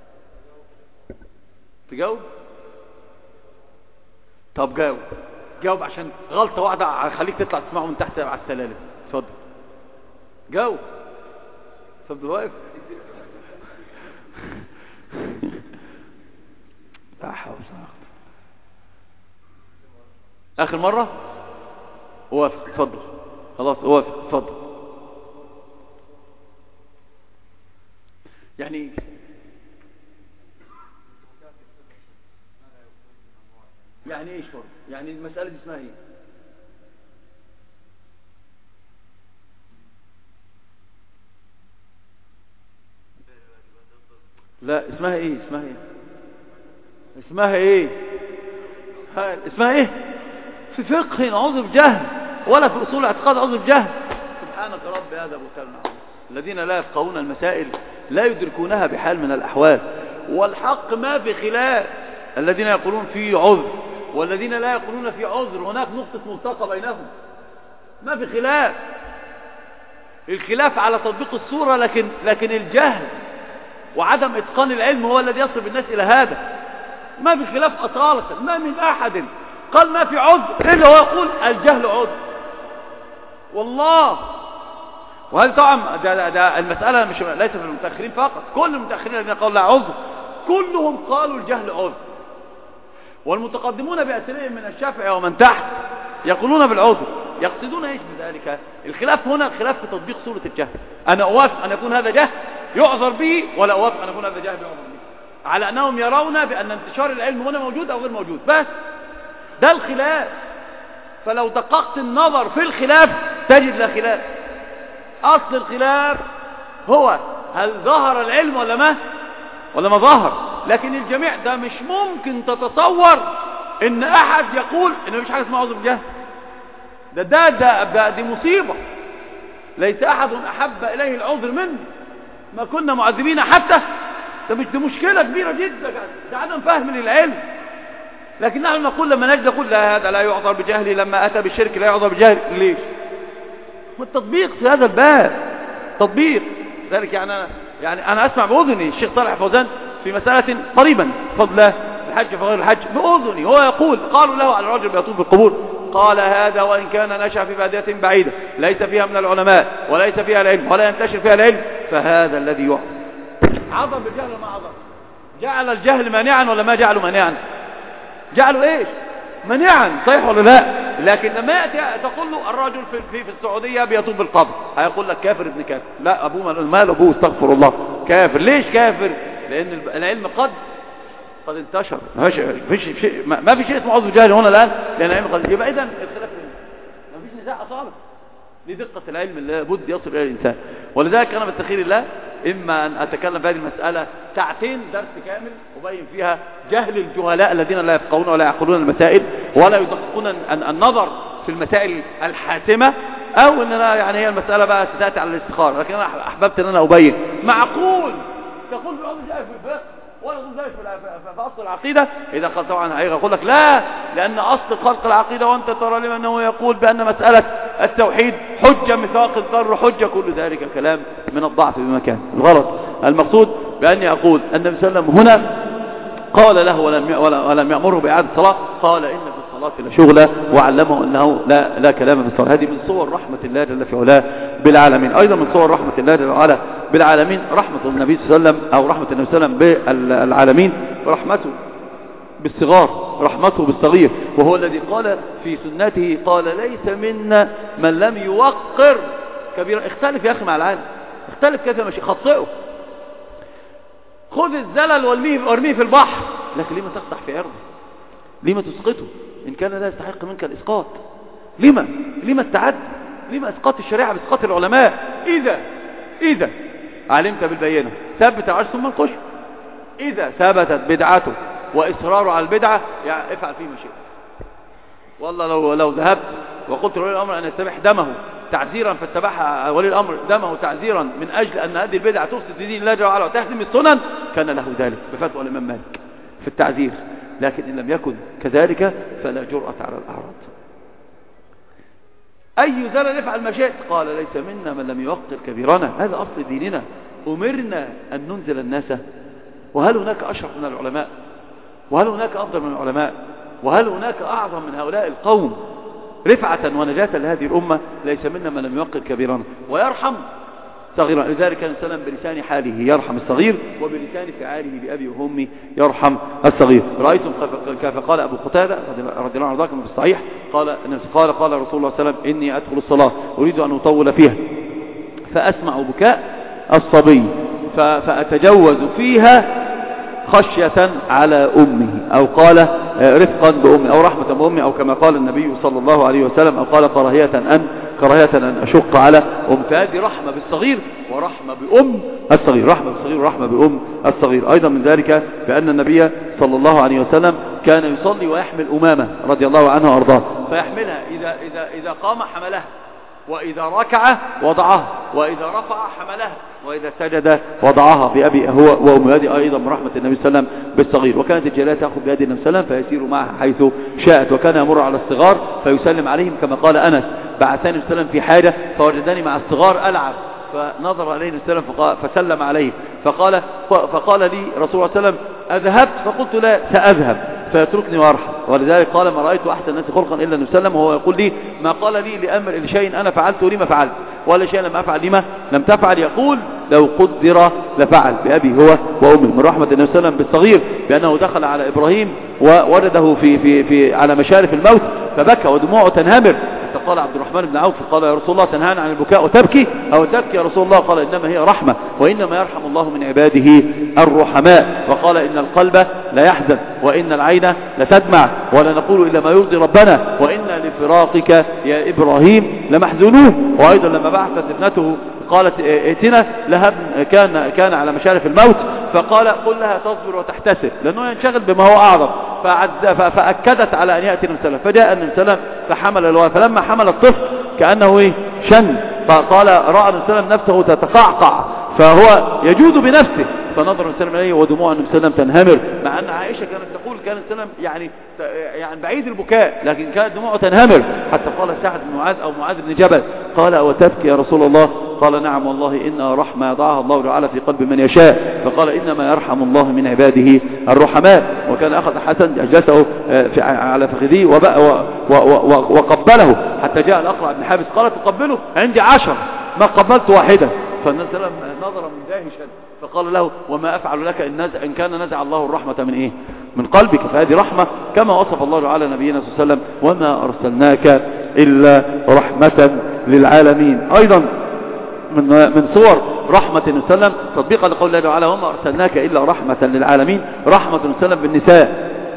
تجاوب. طب جاوب جاوب، عشان غلطه واحده خليك تطلع تسمعه من تحت على السلالم. اتفضل جاوب. اتفضل واقف. لا حول ولا قوه. اخر مره وافق. اتفضل خلاص وافق. اتفضل. يعني يعني ايش فرق؟ يعني المساله دي اسمها ايه؟ لا اسمها ايه؟ اسمها ايه؟ اسمها ايه؟ اسمها ايه؟ في فقه نعوذ بجهل، ولا في اصول اعتقاد نعوذ بجهل. سبحانك يا رب، هذا بهتان عظيم. الذين لا يفقهون المسائل لا يدركونها بحال من الاحوال. والحق ما في خلاف. الذين يقولون فيه عذر والذين لا يقولون فيه عذر، هناك نقطة ملتقى بينهم، ما في خلاف. الخلاف على تطبيق الصورة، لكن لكن الجهل وعدم اتقان العلم هو الذي يصل الناس الى هذا. ما في خلاف اصالة، ما من احد قال ما في عذر الا هو يقول الجهل عذر. والله. وهذا طبعا ده, ده المسألة مش ليس في المتأخرين فقط، كل المتأخرين الذين قالوا لا عذر كلهم قالوا الجهل عذر. والمتقدمون بأسرهم من الشافعي ومن تحت يقولون بالعذر. يقصدون ايش بذلك؟ الخلاف هنا خلاف في تطبيق صورة الجهل. انا اوافق ان يكون هذا جهل، يعذر به ولا أوافق أن يكون هذا جهل يعذر به، على أنهم يرون بأن انتشار العلم هنا موجود أو غير موجود، بس ده الخلاف. فلو دققت النظر في الخلاف تجد لا خلاف. أصل الخلاف هو هل ظهر العلم ولا ما ولا ما ظهر. لكن الجميع ده مش ممكن تتصور ان احد يقول ان مفيش حاجه اسمها عذر بالجهل. ده ده ده, ده دي مصيبه. ليس احد احب اليه العذر منه، ما كنا معذبين حتى. ده مش دي مشكله كبيره جدا، ده عدم فهم للعلم. لكن نحن نقول لما نجد نقول لا هذا لا يعذر بجهله، لما اتى بالشرك لا يعذر بجهله. ليش؟ والتطبيق في هذا الباب تطبيق ذلك. يعني أنا, يعني أنا أسمع بأذني الشيخ صالح فوزان في مسألة قريبا بفضل الله الحج فغير الحج، بأذني هو يقول قالوا له على الرجل بيطوف بالقبور، قال هذا وإن كان نشأ في بادية بعيدة ليس فيها من العلماء وليس فيها العلم ولا ينتشر فيها العلم، فهذا الذي يعذر. عذر بالجهل وما عذر؟ جعل الجهل مانعا ولا ما جعله مانعا؟ جعله ايش؟ مانعا، صحيح ولا لا؟ لكن لما يأتي تقول له الرجل في في, في السعودية بيطوف بالقبر، هيقول لك كافر ابن كافر. لا، ابوه مال ابوه، استغفر الله، كافر. ليش كافر؟ لان العلم قد قد انتشر، ما فيش شيء ما في شيء اسمه عذر جهل هنا الان، لان العلم قد. يبقى اذا الخلاف ما فيش نزاع اصابه لدقه العلم اللي بد يصل الى الانسان. ولذلك انا بستخير الله اما ان اتكلم في هذه المساله ساعتين درس كامل ابين فيها جهل الجهلاء الذين لا يفقهون ولا يعقلون المسائل ولا يدققون النظر في المسائل الحاسمه، او ان انا يعني هي المساله بقى ستاتي على الاستخاره. لكن انا احببت ان انا ابين معقول تقول بعض الجهل في الفقه ولا تقول ذلك في اصل العقيده. اذا قال طبعا هيقول لك لا، لان اصل خلق العقيده وانت ترى لما انه يقول بان مساله التوحيد حجه مثاق الذر حجه، كل ذلك كلام من الضعف بمكان الغلط. المقصود باني اقول ان النبي صلى الله عليه وسلم هنا قال له ولم ولم يامره باعاده الصلاه، قال ان في الصلاه لشغله، وعلمه انه لا لا كلام في الصلاه. هذه من صور رحمه الله جل في علاه بالعالمين. ايضا من صور رحمه الله جل وعلا بالعالمين رحمه النبي صلى الله عليه وسلم، او رحمه النبي صلى الله عليه وسلم بالعالمين، رحمته بالصغار، رحمته بالصغير. وهو الذي قال في سنته قال ليس منا من لم يوقر كبيرا. اختلف يا اخي مع العالم، اختلف كيف ماشي، خطئه، خذ الزلل وارميه في البحر، لكن لما تقدح في عرضه؟ لما تسقطه ان كان لا يستحق منك الاسقاط؟ لما لما التعدي؟ لما اسقاط الشريعه باسقاط العلماء؟ اذا اذا علمت بالبينه ثبت العرش ثم القش. اذا ثبتت بدعته واصراره على البدعه يعني افعل فيه ما شئت. والله لو لو ذهبت وقلت لولي الامر ان يتبع دمه تعزيرا فاتبعها ولي الامر دمه تعزيرا من اجل ان هذه البدعه تفسد في دين الله جل وعلا وتهدم السنن، كان له ذلك بفتوى الامام مالك في التعزير. لكن ان لم يكن كذلك فلا جرأة على الاعراض. اي زلل افعل ما شئت، قال ليس منا من لم يوقر كبيرنا. هذا اصل ديننا، امرنا ان ننزل الناس. وهل هناك اشرف من العلماء؟ وهل هناك افضل من العلماء؟ وهل هناك اعظم من هؤلاء القوم رفعة ونجاة لهذه الامة؟ ليس منا من لم يوقر كبيرنا ويرحم صغيرا. لذلك كان سلم بلسان حاله يرحم الصغير، وبلسان فعاله بأبي وأمي يرحم الصغير. رأيتم كيف قال أبو قتادة رضي الله عنه ذاك في الصحيح، قال قال قال رسول الله صلى الله عليه وسلم إني أدخل الصلاة أريد أن أطول فيها فأسمع بكاء الصبي فأتجوز فيها خشية على أمه، أو قال رفقا بأمه، أو رحمة بأمه، أو كما قال النبي صلى الله عليه وسلم، أو قال كراهية أن كراهية أن أشق على أم. فهذه رحمة بالصغير ورحمة بأم الصغير، رحمة بالصغير ورحمة بأم الصغير. أيضا من ذلك بأن النبي صلى الله عليه وسلم كان يصلي ويحمل أمامة رضي الله عنها وأرضاه، فيحملها إذا, إذا, إذا قام حملها، وإذا ركع وضعها، وإذا رفع حملها، وإذا سجد وضعها بأبي هو وأم. هذه أيضا من رحمة النبي صلى الله عليه وسلم بالصغير. وكانت الجارية تأخذ بيد النبي صلى الله عليه وسلم فيسير معها حيث شاءت، وكان يمر على الصغار فيسلم عليهم كما قال أنس بعثني النبي صلى الله عليه وسلم في حاجة فوجدني مع الصغار ألعب فنظر عليه النبي صلى الله عليه وسلم فسلم عليه فقال فقال لي رسول الله صلى الله عليه وسلم أذهبت؟ فقلت لا سأذهب فيتركني وارحم. ولذلك قال ما رأيت أحسن الناس خلقا إلا النبي صلى الله عليه وسلم، وهو يقول لي ما قال لي لأمر لشيء أنا فعلته لما فعلت، ولا شيء لم أفعل لما لم تفعل. يقول لو قدر لفعل بأبي هو وأمي. من رحمة النبي صلى الله عليه وسلم بالصغير بأنه دخل على إبراهيم ووجده في في في على مشارف الموت فبكى ودموعه تنهمر قال عبد الرحمن بن عوف قال يا رسول الله تنهانا عن البكاء وتبكي أو تبكي يا رسول الله؟ قال إنما هي رحمة وإنما يرحم الله من عباده الرحماء. وقال إن القلب لا يحزن وإن العين لتدمع ولا نقول إلا ما يرضي ربنا وإنا لفراقك يا إبراهيم لمحزونون. وأيضا لما بعثت ابنته قالت ائتنا لها كان كان على مشارف الموت فقال قل لها تصبر وتحتسب لأنه ينشغل بما هو أعظم، فأكدت على أن يأتي النبي صلى الله عليه وسلم. فجاء النبي صلى الله عليه وسلم فحمل الولد، فلما حمل الطفل كأنه إيه شن، فقال رأى النبي صلى الله عليه وسلم نفسه تتقعقع فهو يجود بنفسه، فنظر النبي صلى الله عليه وسلم ودموع النبي صلى الله عليه وسلم تنهمر، مع أن عائشة كانت تقول كان النبي صلى الله عليه وسلم يعني يعني بعيد البكاء لكن كانت دموعه تنهمر، حتى قال سعد بن معاذ أو معاذ بن جبل قال وتبكي يا رسول الله؟ قال نعم والله إنها رحمة يضعها الله تعالى في قلب من يشاء. فقال إنما يرحم الله من عباده الرحماء. وكان أخذ حسن أجلسه على فخذيه وقبله حتى جاء الأقرع بن حابس قال تقبله؟ عندي عشر ما قبلت واحدة. فالنبي صلى الله عليه وسلم نظر مندهشا فقال له وما أفعل لك إن, إن كان نزع الله الرحمة من إيه؟ من قلبك. فهذه رحمة كما وصف الله على نبينا صلى الله عليه وسلم وما أرسلناك إلا رحمة للعالمين. أيضا من من صور رحمة النبي صلى الله عليه وسلم تطبيقا لقول الله تعالى وما أرسلناك إلا رحمة للعالمين، رحمة النبي صلى الله عليه وسلم بالنساء،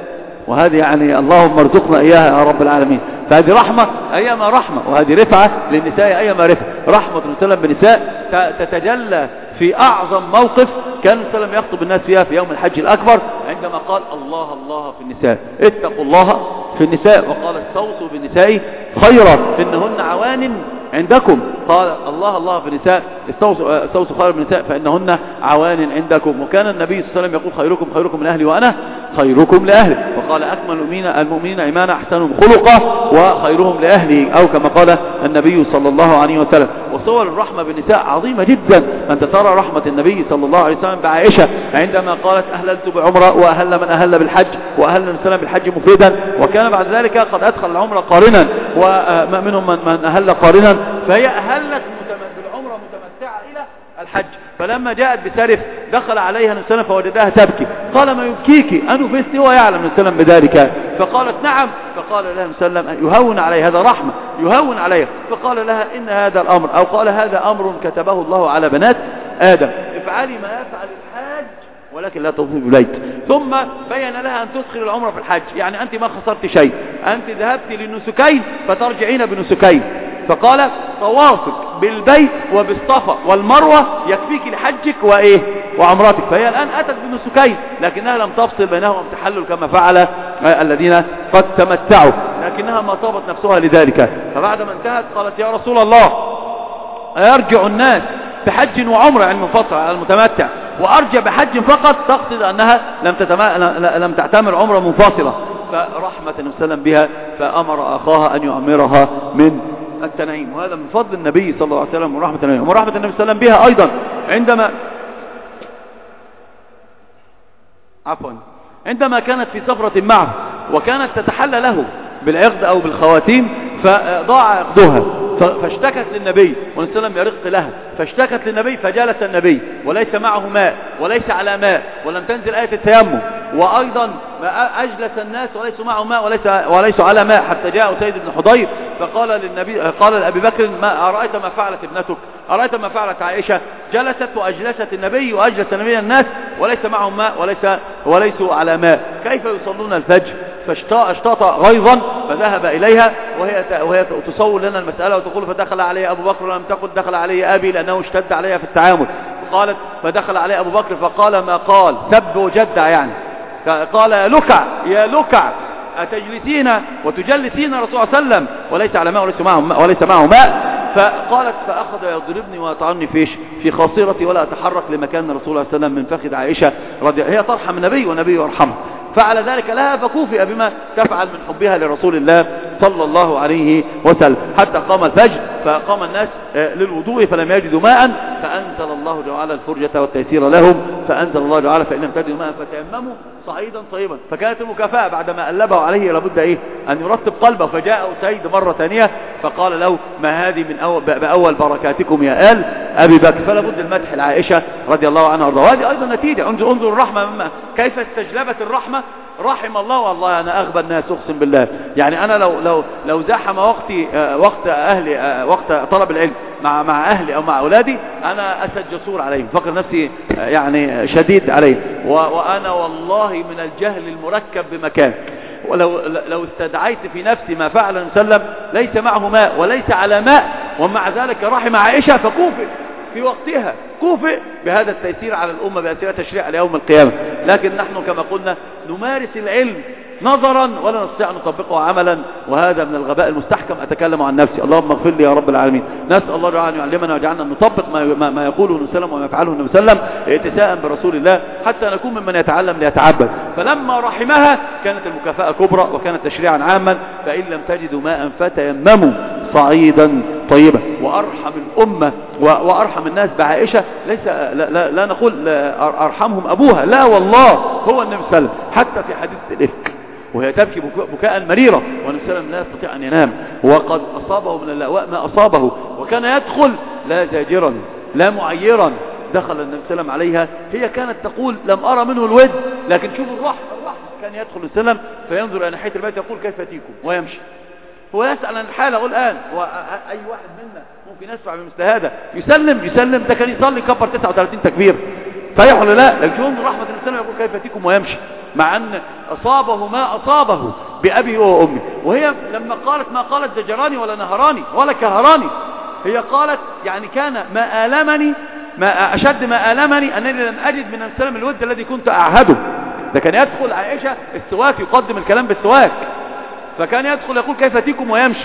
وهذه يعني اللهم ارزقنا إياها يا رب العالمين. فهذه رحمة أيما رحمة، وهذه رفعة للنساء أيما رفعة. رحمة النبي صلى الله عليه وسلم بالنساء تتجلى في أعظم موقف كان النبي صلى الله عليه وسلم يخطب الناس فيها في يوم الحج الأكبر عندما قال الله الله في النساء، اتقوا الله في النساء، وقال استوصوا بالنساء خيرا إنهن عوان عندكم. قال الله الله في النساء استوصوا, استوصوا خيرا بالنساء فإنهن عوان عندكم. وكان النبي صلى الله عليه وسلم يقول خيركم خيركم لأهلي وأنا خيركم لأهلي. وقال أكمل المؤمنين المؤمنين إيمانا أحسنهم خلقا وخيرهم لأهلي، أو كما قال النبي صلى الله عليه وسلم. وصور الرحمة بالنساء عظيمة جدا. أنت ترى رحمة النبي صلى الله عليه وسلم بعائشة عندما قالت أهللت بعمرة وأهل من أهل بالحج وأهل من سلم بالحج مفردا، وكان بعد ذلك قد أدخل العمرة قارنا ومنهم من, من أهل قارنا، فهي أهلت بالعمرة متمتعة إلى الحج. فلما جاءت بسرف دخل عليها النبي صلى الله عليه وسلم فوجدها تبكي، قال ما يبكيك أنفستي؟ هو يعلم النبي صلى الله عليه وسلم بذلك. فقالت نعم. فقال لها النبي صلى الله عليه وسلم يهون عليها، هذا رحمة يهون عليها. فقال لها إن هذا الأمر أو قال هذا أمر كتبه الله على بنات آدم، افعلي ما يفعل الحاج ولكن لا تطوفي بالبيت. ثم بين لها أن تدخل العمرة في الحج، يعني أنت ما خسرت شيء، أنت ذهبت للنسكين فترجعين بنسكين. فقال طوافك بالبيت وبالصفا والمروة يكفيك لحجك وإيه وعمرتك. فهي الآن أتت بنسكين لكنها لم تفصل بينهم تحلل كما فعل الذين قد تمتعوا، لكنها ما طابت نفسها لذلك. فبعدما انتهت قالت يا رسول الله يرجع الناس بحج وعمرة يعني منفصل على المتمتع، وأرجع بحج فقط، تقصد أنها لم, تتم... لم تعتمر عمرة منفصلة. فرحمة النبي صلى الله عليه وسلم بها فأمر أخاها أن يعمرها من التنعيم. وهذا من فضل النبي صلى الله عليه وسلم ورحمة النبي ورحمة النبي صلى الله عليه وسلم بها أيضا عندما عفوا عندما كانت في سفرة معه وكانت تتحلى له بالعقد أو بالخواتيم فضاع عقدها فاشتكت للنبي والنبي صلى الله عليه وسلم يرق لها، فاشتكت للنبي فجلس النبي وليس معه ماء وليس على ماء ولم تنزل آية التيمم، وأيضا أجلس الناس وليسوا معه ماء وليس وليسوا على ماء، حتى جاء سيد بن حضير فقال للنبي قال لأبي بكر ما أرأيت ما فعلت ابنتك؟ أرأيت ما فعلت عائشة؟ جلست وأجلست النبي وأجلس النبي الناس وليس معهم ماء وليس وليسوا على ماء، كيف يصلون الفجر؟ فاشتاط غيظا فذهب إليها وهي وهي تصور لنا المسألة وتقول فدخل علي أبو بكر ولم تقل دخل علي أبي لأنه اشتد عليها في التعامل. قالت فدخل علي أبو بكر فقال ما قال، سب وجدع يعني، قال يا لكع يا لكع أتجلسين وتجلسين الرسول صلى الله عليه وسلم وليس على ماء وليس معه ماء, وليس معه ماء. فقالت فأخذ يضربني ويطعني فيش في خاصرتي ولا أتحرك لمكان الرسول صلى الله عليه وسلم من فخذ عائشة رضي هي ترحم النبي والنبي يرحمها، فعلى ذلك لها فكوفئ بما تفعل من حبها لرسول الله صلى الله عليه وسلم. حتى قام الفجر فقام الناس للوضوء فلم يجدوا ماء فأنزل الله تعالى الفرجة والتيسير لهم، فأنزل الله تعالى فإن لم تجدوا ماء فتيمموا صعيدا طيبا. فكانت المكافأة بعدما قلبه عليه لابد إيه أن يرتب قلبه. فجاء سيد مرة ثانية فقال له ما هذه من أول بأول بركاتكم يا آل أبي بكر. فلا بد المدح العائشة رضي الله عنها وارضاها. وهذه أيضا نتيجة انظر انظر الرحمة مما كيف استجلبت الرحمة رحم الله. والله أنا أغبى الناس أقسم بالله. يعني أنا لو لو لو زحم وقتي وقت أهلي وقت طلب العلم مع مع أهلي أو مع أولادي أنا أسد جسور عليهم، فكر نفسي يعني شديد عليهم، وأنا والله من الجهل المركب بمكان. ولو لو استدعيت في نفسي ما فعل النبي صلى الله عليه وسلم ليس معه ماء وليس على ماء، ومع ذلك رحم عائشة فكوفئ في وقتها، كوفئ بهذا التيسير على الأمة بأسئلة تشريع ليوم القيامة. لكن نحن كما قلنا نمارس العلم نظرا ولا نستطيع أن نطبقه عملا، وهذا من الغباء المستحكم. أتكلم عن نفسي، اللهم اغفر لي يا رب العالمين. نسأل الله أن يعلمنا ويجعلنا نطبق ما, ما يقوله النبي صلى الله عليه وسلم وما يفعله النبي صلى الله عليه وسلم ائتساء برسول الله حتى نكون ممن يتعلم ليتعبد. فلما رحمها كانت المكافأة كبرى وكانت تشريعا عاما. فإن لم تجدوا ماء فتيمموا صعيدا طيبا. وأرحم الأمة وأرحم الناس بعائشة ليس لا, لا, لا نقول أرحمهم أبوها، لا والله هو النبي صلى الله عليه وسلم. حتى في حديث الإفك وهي تبكي بكاء مريرا والنبي صلى الله عليه وسلم لا يستطيع أن ينام وقد أصابه من اللأواء ما أصابه، وكان يدخل لا زاجرا لا معيرا. دخل النبي صلى الله عليه وسلم عليها، هي كانت تقول لم أرى منه الود، لكن شوفوا الرحمة الرحمة كان يدخل النبي صلى الله عليه وسلم فينظر إلى ناحية البيت يقول كيف أتيكم ويمشي. هو يسأل عن الحالة الآن، وأي واحد منا ممكن يسمع بمثل هذا يسلم يسلم. ده كان يصلي كبر تسعة وثلاثين تكبير، صحيح ولا لا؟ لكن شوفوا رحمة النبي صلى الله عليه وسلم يقول كيف أتيكم ويمشي، مع أن أصابه ما أصابه بأبي وأمي. وهي لما قالت ما قالت زجراني ولا نهراني ولا كهراني، هي قالت يعني كان ما آلمني ما أشد ما آلمني أنني لم أجد من السلام الود الذي كنت أعهده. ده كان يدخل عائشة السواك يقدم الكلام بالسواك، فكان يدخل يقول كيف أتيكم ويمشي.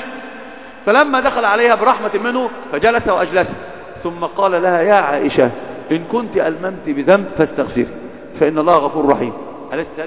فلما دخل عليها برحمة منه فجلس وأجلس، ثم قال لها يا عائشة إن كنت ألممت بذنب فاستغفري فإن الله غفور رحيم. أليست هذه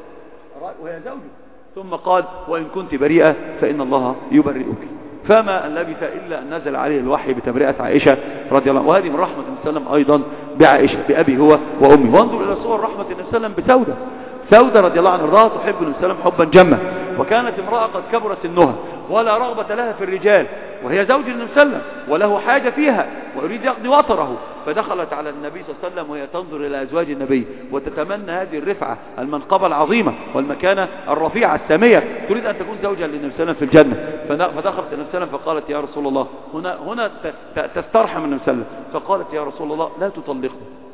رحمة وهي زوجه؟ ثم قال وإن كنت بريئة فإن الله يبرئك. فما أن لبث إلا أن نزل عليه الوحي بتبرئة عائشة رضي الله عنها. وهذه من رحمة النبي صلى الله عليه وسلم أيضا بعائشة بأبي هو وأمي. وانظر إلى صور رحمة النبي صلى الله عليه وسلم بسودة. سودة رضي الله عنها تحب النبي صلى الله عليه وسلم حبا جما، وكانت امرأة قد كبرت سنها ولا رغبة لها في الرجال، وهي زوج النبي صلى الله عليه وسلم وله حاجة فيها ويريد يقضي وطره. فدخلت على النبي صلى الله عليه وسلم وهي تنظر إلى أزواج النبي وتتمنى هذه الرفعة المنقبة العظيمة والمكانة الرفيعة السامية، تريد أن تكون زوجا للنبي صلى الله عليه وسلم في الجنة. فدخلت النبي صلى الله عليه وسلم فقالت يا رسول الله، هنا هنا تسترحم النبي صلى الله عليه وسلم، فقالت يا رسول الله لا تطلقني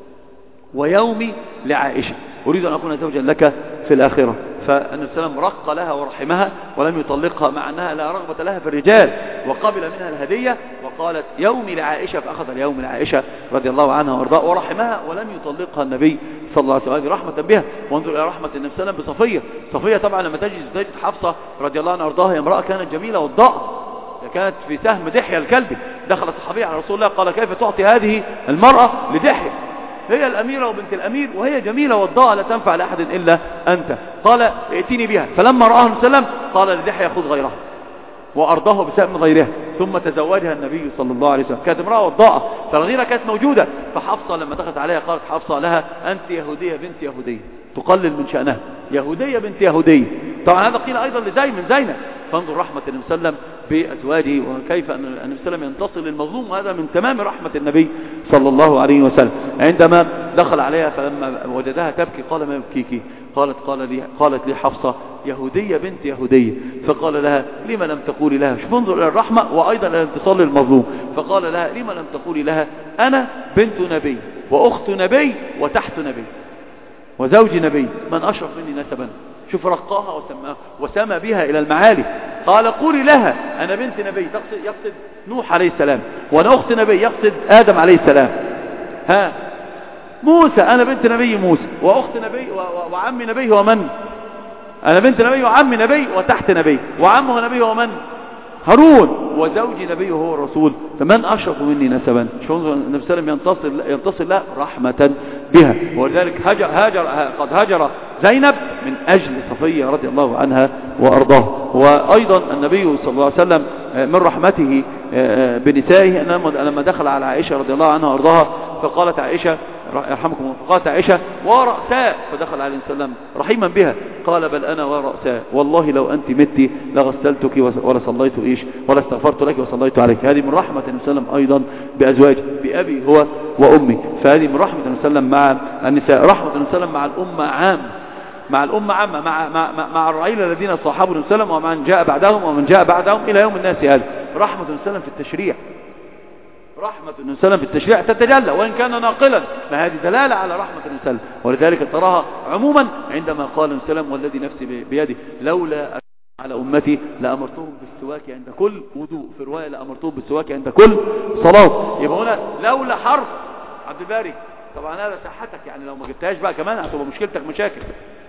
ويومي لعائشة، أريد أن أكون زوجا لك في الآخرة. فالنبي صلى الله عليه وسلم رق لها ورحمها ولم يطلقها، مع أنها لا رغبة لها في الرجال، وقبل منها الهدية وقالت يومي لعائشة، فأخذ اليوم لعائشة رضي الله عنها وارضاها ورحمها ولم يطلقها النبي صلى الله عليه وسلم. هذه رحمة بها. وانظر إلى رحمة النبي صلى الله عليه وسلم بصفية. صفية طبعا لما تجد زوجة حفصة رضي الله عنها وارضاها امرأة كانت جميلة وضاءة، كانت في سهم دحية الكلبي. دخل الصحابي على رسول الله قال كيف تعطي هذه المرأة لدحية؟ هي الأميرة وبنت الأمير وهي جميلة والضاء لا تنفع لأحد إلا أنت. قال ائتني بها. فلما رآه النبي صلى الله عليه وسلم قال لدحية خذ غيرها وأرضاه بسهم غيرها، ثم تزوجها النبي صلى الله عليه وسلم. كانت امرأة والضاء فالغيرة كانت موجودة. فحفصة لما دخلت عليها قالت حفصة لها أنت يهودية بنت يهودية، تقلل من شأنها، يهودية بنت يهودية. طبعا هذا قيل أيضا لزين من زينب. فانظر رحمة النبي صلى الله عليه وسلم بأزواجه وكيف أن النبي صلى الله عليه وسلم ينتصر للمظلوم، وهذا من تمام رحمة النبي صلى الله عليه وسلم. عندما دخل عليها فلما وجدها تبكي قال ما يبكيك؟ قالت قال لي قالت لي حفصة يهودية بنت يهودية. فقال لها لما لم تقولي لها؟ شوف انظر إلى الرحمة وأيضا إلى الانتصار للمظلوم. فقال لها لما لم تقولي لها أنا بنت نبي وأخت نبي وتحت نبي وزوج نبي، من أشرف مني نسبا؟ شوف رقاها وسماها وسمى بها إلى المعالي. قال قولي لها أنا بنت نبي، تقصد يقصد نوح عليه السلام، وأنا أخت نبي يقصد آدم عليه السلام. ها موسى أنا بنت نبي موسى وأخت نبي وعم نبي هو من؟ أنا بنت نبي وعم نبي وتحت نبي وعمه نبي هو من؟ هارون، وزوجي نبي هو الرسول، فمن أشرف مني نسبا؟ شو النبي صلى الله عليه وسلم ينتصر ينتصر له رحمة بها. ولذلك هاجر هاجر قد هاجر زينب من أجل صفية رضي الله عنها وأرضاه. وأيضا النبي صلى الله عليه وسلم من رحمته بنسائه لما دخل على عائشة رضي الله عنها وأرضاها فقالت عائشة يرحمكم الله، فقالت عائشة ورأساء، فدخل عليه وسلم رحيما بها قال بل أنا ورأساء والله لو أنت متي لغسلتك ولا صليت إيش ولا استغفرت لك وصليت عليك. هذه من رحمة النبي صلى الله عليه وسلم أيضا بأزواجه بأبي هو وأمي. فهذه من رحمة النبي صلى الله عليه وسلم مع النساء. رحمة النبي صلى الله عليه وسلم مع الأمة عام. مع الأمة عامة، مع, مع, مع الرعيل الذين صاحبوا النبي صلى الله عليه وسلم ومن جاء بعدهم ومن جاء بعدهم إلى يوم الناس هذا. رحمة النبي صلى الله عليه وسلم في التشريع، رحمة النبي صلى الله عليه وسلم في التشريع تتجلى وإن كان ناقلا، ما هذه دلالة على رحمة النبي صلى الله عليه وسلم. ولذلك تراها عموما عندما قال النبي صلى الله عليه وسلم والذي نفسي بيده لولا على أمتي لأمرتهم بالسواك عند كل وضوء، في رواية لأمرتهم بالسواك عند كل صلاة. يبقى هنا لولا حرف عبد الباري، طبعا هذا صحتك يعني لو ما جبتهاش بقى كمان هتبقى مشكلتك مشاكل.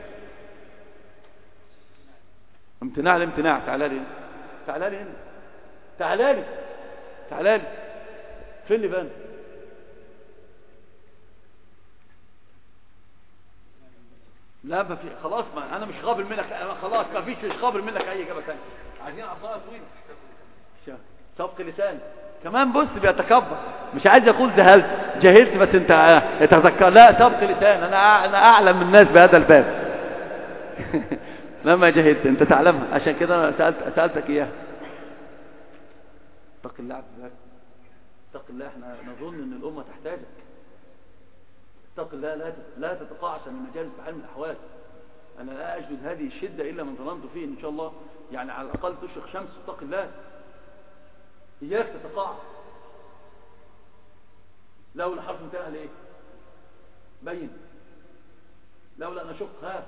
امتناع الامتناع، تعالى لي تعالى لي هنا، تعالى لي تعالى لي فين اللي بان؟ لا ما في خلاص، ما انا مش قابل منك، خلاص ما فيش مش قابل منك اي اجابه ثانيه. عايزين عصايه طويله سبق لسان كمان. بص بيتكبر، مش عايز يقول جهلت جهلت بس انت تتذكر، لا سبق لسان. انا انا اعلم من الناس بهذا الباب. لما جهلت انت تعلمها، عشان كده انا سالت سالتك اياها. اتق الله عبد الله، اتق الله، احنا نظن ان الامه تحتاجك. اتق الله، لا لا تتقاعس من مجالس بحال من الاحوال. انا لا اجد هذه الشده الا من ظننت فيه ان شاء الله، يعني على الاقل تشرق شمس. اتق الله، اياك تتقاعس. لولا حرف انتهى ليه؟ بين لولا ان اشق. ها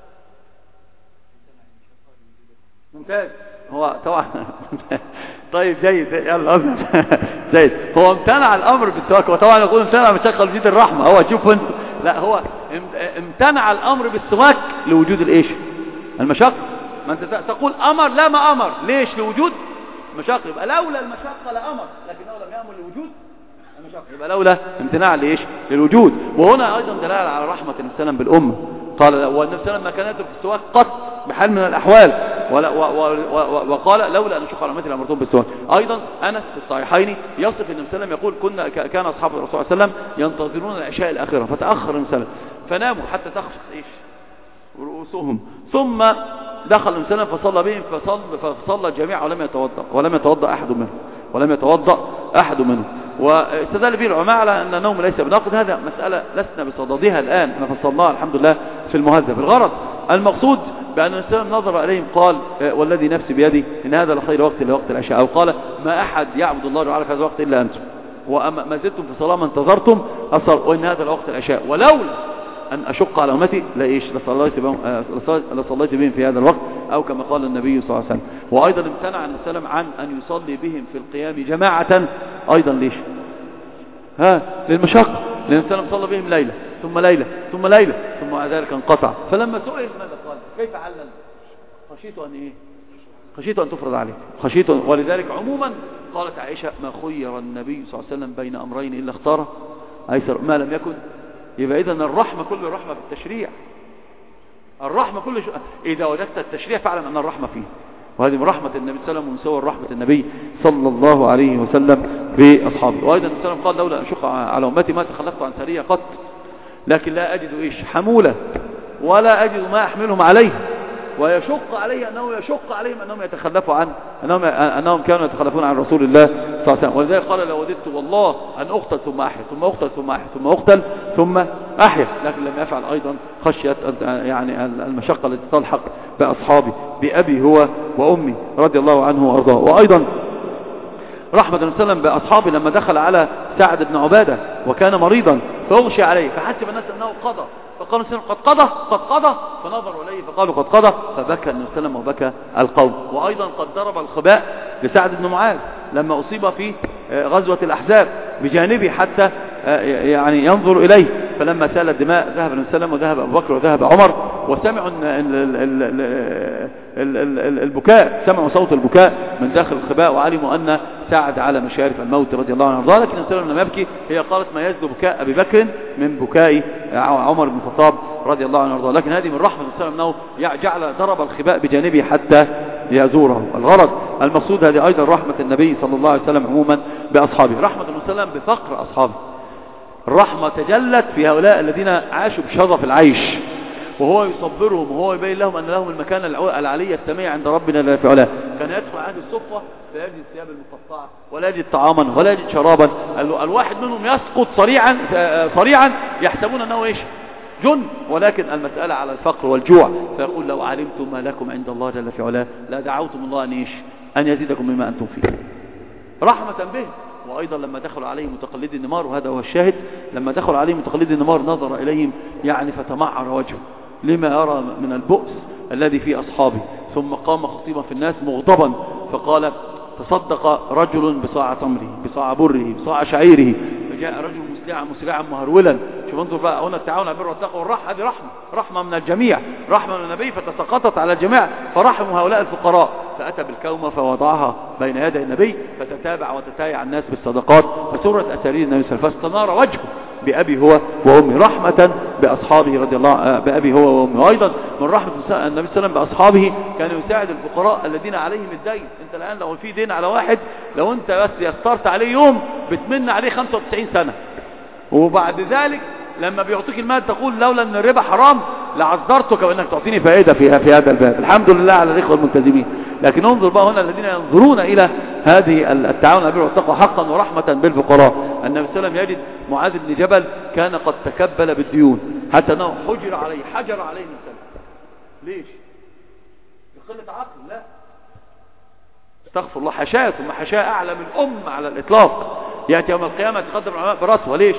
ممتاز، هو طبعا طيب جيد، يلا جيد. هو امتنع الامر بالسواك، وطبعا يقول امتنع مشقه لوجود الرحمه. هو شوف انت، لا هو امتنع الامر بالسواك لوجود الايش؟ المشقه. ما انت تقول امر، لا ما امر، ليش؟ لوجود مشقه. يبقى لولا المشقه لامر، لكنه لم يامر لوجود المشقه. يبقى لولا امتناع لايش؟ للوجود. وهنا ايضا دلاله على رحمه النبي صلى الله عليه وسلم بالامه. قال والنبي صلى الله عليه وسلم ما كان يترك السواك قط بحال من الاحوال، ولا و و و وقال لولا ان اشق على امتي لامرتهم بالسواك. ايضا انس في الصحيحين يصف النبي صلى الله عليه وسلم يقول كنا كان اصحاب الرسول صلى الله عليه وسلم ينتظرون العشاء الاخره فتاخر النبي صلى الله عليه وسلم فناموا حتى تخفق ايش رؤوسهم، ثم دخل النبي صلى الله عليه وسلم فصلى بهم فصلى فصلى الجميع ولم يتوضا ولم يتوضا احد منهم ولم يتوضا احد منهم واستدل به العلماء على ان النوم ليس بناقض. هذا مساله لسنا بصددها الان، احنا فصلناها الحمد لله في المهذب. الغرض المقصود بأن الإنسان نظر إليهم قال والذي نفسي بيدي إن هذا لخير وقت لوقت العشاء، أو قال ما أحد يعبد الله تعالى في هذا الوقت إلا أنتم، وما زلتم في صلاة ما انتظرتم أصل، وإن هذا لوقت العشاء، ولولا أن أشق على أمتي لإيش لصليت بهم لصليت بهم في هذا الوقت، أو كما قال النبي صلى الله عليه وسلم. وأيضا امتنع النبي صلى الله عليه وسلم عن أن يصلي بهم في القيام جماعة، أيضا ليش؟ ها للمشقة، لأن النبي صلى الله عليه وسلم صلى بهم ليلة ثم ليلة ثم ليلة ثم ذلك انقطع. فلما سئل ماذا قال؟ كيف علل؟ خشيت أن إيه؟ خشيت أن تفرض عليه، خشيت. ولذلك عموما قالت عائشة ما خير النبي صلى الله عليه وسلم بين أمرين إلا اختار أيسر ما لم يكن. يبقى إذن الرحمة كل الرحمة في التشريع، الرحمة كل شيء. إذا وجدت التشريع فاعلم أن الرحمة فيه، وهذه من رحمة النبي صلى الله عليه وسلم ومن صور رحمة النبي صلى الله عليه وسلم بأصحابه. وأيضا النبي صلى الله عليه وسلم قال لولا أن أشق على أمتي ما تخلفت عن سرية قط، لكن لا أجد إيش حمولة ولا أجد ما أحملهم عليه، ويشق عليه أنه يشق عليهم أنهم يتخلفوا عن أنهم, أنهم كانوا يتخلفون عن رسول الله صلى الله عليه وسلم. ولذلك قال لو وددت والله أن أقتل ثم أحيا ثم أقتل ثم أحيا ثم أقتل ثم أحيا، لكن لم يفعل أيضا خشية يعني المشقة التي تلحق بأصحابه بأبي هو وأمي رضي الله عنه وأرضاه. وأيضا رحمة النبي صلى الله عليه وسلم بأصحابه لما دخل على سعد بن عبادة وكان مريضا فأغشي عليه فحسب الناس أنه قضى، فقالوا النبي قد قضى قد قضى فنظروا إليه فقالوا قد قضى، فبكى النبي صلى الله عليه وسلم وبكى القوم. وأيضا قد ضرب الخباء لسعد بن معاذ لما أصيب في غزوة الأحزاب بجانبه حتى يعني ينظر إليه، فلما سال الدماء ذهب النبي صلى الله عليه وسلم وذهب أبو بكر وذهب عمر وسمعوا البكاء، سمعوا صوت البكاء من داخل الخباء وعلموا أن سعد على مشارف الموت رضي الله عنه وارضاه. لكن النبي صلى الله عليه وسلم لم يبكي، هي قالت ما يزدو بكاء أبي بكر من بكاء عمر بن الخطاب رضي الله عنه وارضاه. لكن هذه من رحمة النبي صلى الله عليه وسلم أنه جعل ضرب الخباء بجانبه حتى يزوره. الغرض المقصود هذه أيضا رحمة النبي صلى الله عليه وسلم عموما بأصحابه، رحمة النبي صلى الله عليه وسلم بفقر أصحابه. الرحمة تجلت في هؤلاء الذين عاشوا بشظف العيش، وهو يصبرهم وهو يبين لهم أن لهم المكان العلي السميع عند ربنا لا في علاه. كان يدخل عهد الصفة لا يجد الثياب المقطعة ولا يجد طعاما ولا يجد شرابا، الواحد منهم يسقط صريعا صريعا يحسبون أنه إيش جن، ولكن المسألة على الفقر والجوع. فيقول لو علمتم ما لكم عند الله جل في علاه لا دعوتم الله أن, أن يزيدكم مما أنتم فيه رحمة به. وأيضا لما دخلوا عليه متقلدي النمار، وهذا هو الشاهد، لما دخلوا عليه متقلدي النمار نظر إليهم يعني فتمعر وجهه لما يرى من البؤس الذي في أصحابه. ثم قام خطيبا في الناس مغضبا فقال تصدق رجل بصاع تمره بصاع بره بصاع شعيره، فجاء رجل مسرعا مسرعا مهرولا. شوف انظر بقى هنا التعاون على البر والتقوى والرحمة، هذه رحمة رحمة من الجميع، رحمة من النبي فتسقطت على الجميع فرحموا هؤلاء الفقراء. فأتى بالكومة فوضعها بين يدي النبي فتتابع وتتايع الناس بالصدقات فسرت أسارير النبي صلى الله عليه وسلم فاستنار وجهه بأبي هو وأمي رحمة بأصحابه رضي الله بأبي هو وأمي. وأيضا من رحمة النبي صلى الله عليه وسلم بأصحابه كان يساعد الفقراء الذين عليهم الدين. انت الآن لو في دين على واحد لو انت بس يسرت عليه يوم بتمن عليه خمسة وتسعين سنة، وبعد ذلك لما بيعطيك المال تقول لولا ان الربا حرام لعذرتك بانك تعطيني فائدة في في هذا الباب. الحمد لله على الإخوة الملتزمين. لكن انظر بقى هنا الذين ينظرون إلى هذه التعاون على البر والتقوى حقا ورحمة بالفقراء. النبي صلى الله عليه وسلم يجد معاذ بن جبل كان قد تكبل بالديون حتى انه حجر عليه حجر عليه النبي صلى الله عليه وسلم. ليش؟ بقلة عقل؟ لا، استغفر الله، حشاة ثم حشاة أعلى من الأم على الإطلاق. يأتي يوم القيامة يتقدم العلماء برأسه. ليش؟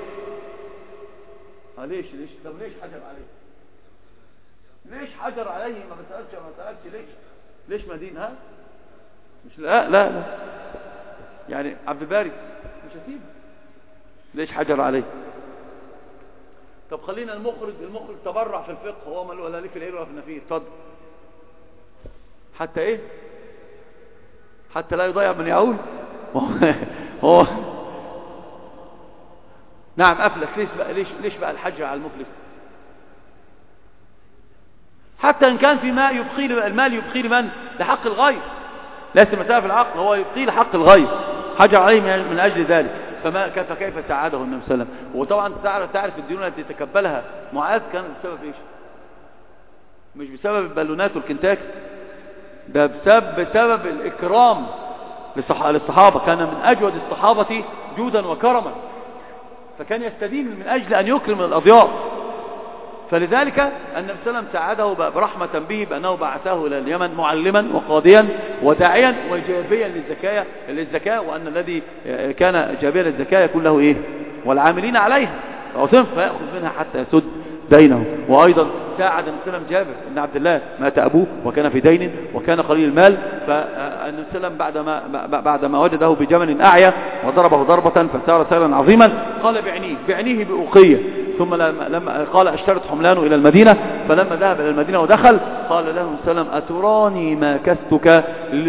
ها ليش ليش طب ليش حجر عليه؟ ليش حجر عليه؟ ما بسألش ما سألش ليش؟ ليش مدين؟ ها مش لا لا لا يعني عبد الباري مش هسيبه. ليش حجر عليه؟ طب خلينا المخرج المخرج تبرع في الفقه، هو ماله ولا ليه في العيل ولا في النفير؟ اتفضل. حتى ايه؟ حتى لا يضيع من يعود. هو نعم أفلس. ليش بقى ليش ليش بقى الحجر على المفلس؟ حتى إن كان في ماء يبقي المال يبقي لمن؟ لحق الغير. ليس المسألة في العقل، هو يبقي لحق الغير، حجر عليه من أجل ذلك. فما كيف كيف ساعده النبي صلى الله عليه وسلم. وطبعا تعرف تعرف الديون التي تكبلها معاذ كان بسبب ايش؟ مش بسبب البالونات والكنتاكي، ده بسبب بسبب الإكرام للصحابة. كان من أجود الصحابة جودا وكرما، فكان يستدين من أجل أن يكرم الأضياف. فلذلك النبي صلى الله عليه وسلم ساعده برحمة به بأنه بعثه إلى اليمن معلما وقاضيا وداعيا وجابيا للزكاة للزكاة وأن الذي كان جابيا للزكاة يكون له إيه؟ والعاملين عليها فيأخذ منها حتى يسد دينه. وأيضا ساعد النبي صلى الله عليه وسلم جابر بن عبد الله، مات أبوه وكان في دين وكان قليل المال، فالنبي صلى الله عليه وسلم بعدما بعدما وجده بجمل أعيا وضربه ضربة فسار سيرا عظيما قال بعنيه بعنيه بأوقية. ثم لما قال اشترت حملانه إلى المدينة، فلما ذهب إلى المدينة ودخل قال له النبي صلى الله عليه وسلم أتراني ما كستك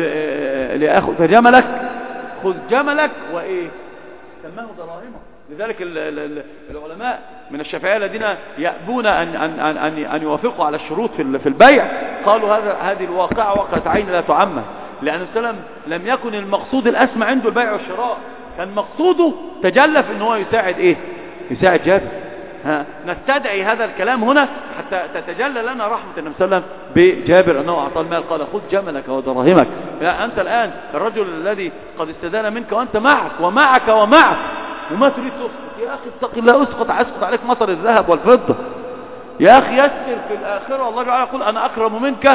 لأخذ جملك؟ خذ جملك وإيه؟ سماه دراهمه. لذلك العلماء من الشافعية الذين يأبون أن, أن, أن, أن, أن يوافقوا على الشروط في البيع قالوا هذا هذه الواقعة واقعة عين لا تعمم، لأن النبي صلى الله عليه وسلم لم يكن المقصود الأسمى عنده البيع والشراء، كان مقصوده تجلى في ان هو يساعد ايه؟ يساعد جابر. ها نستدعي هذا الكلام هنا حتى تتجلى لنا رحمة النبي صلى الله عليه وسلم بجابر أنه أعطى المال قال خذ جملك ودراهمك. أنت الآن الرجل الذي قد استدان منك وأنت معك ومعك ومعك وما تريد تسقط. يا أخي اتق الله، اسقط اسقط عليك مطر الذهب والفضة. يا أخي يسر في الآخرة، الله تعالى يقول أنا أكرم منك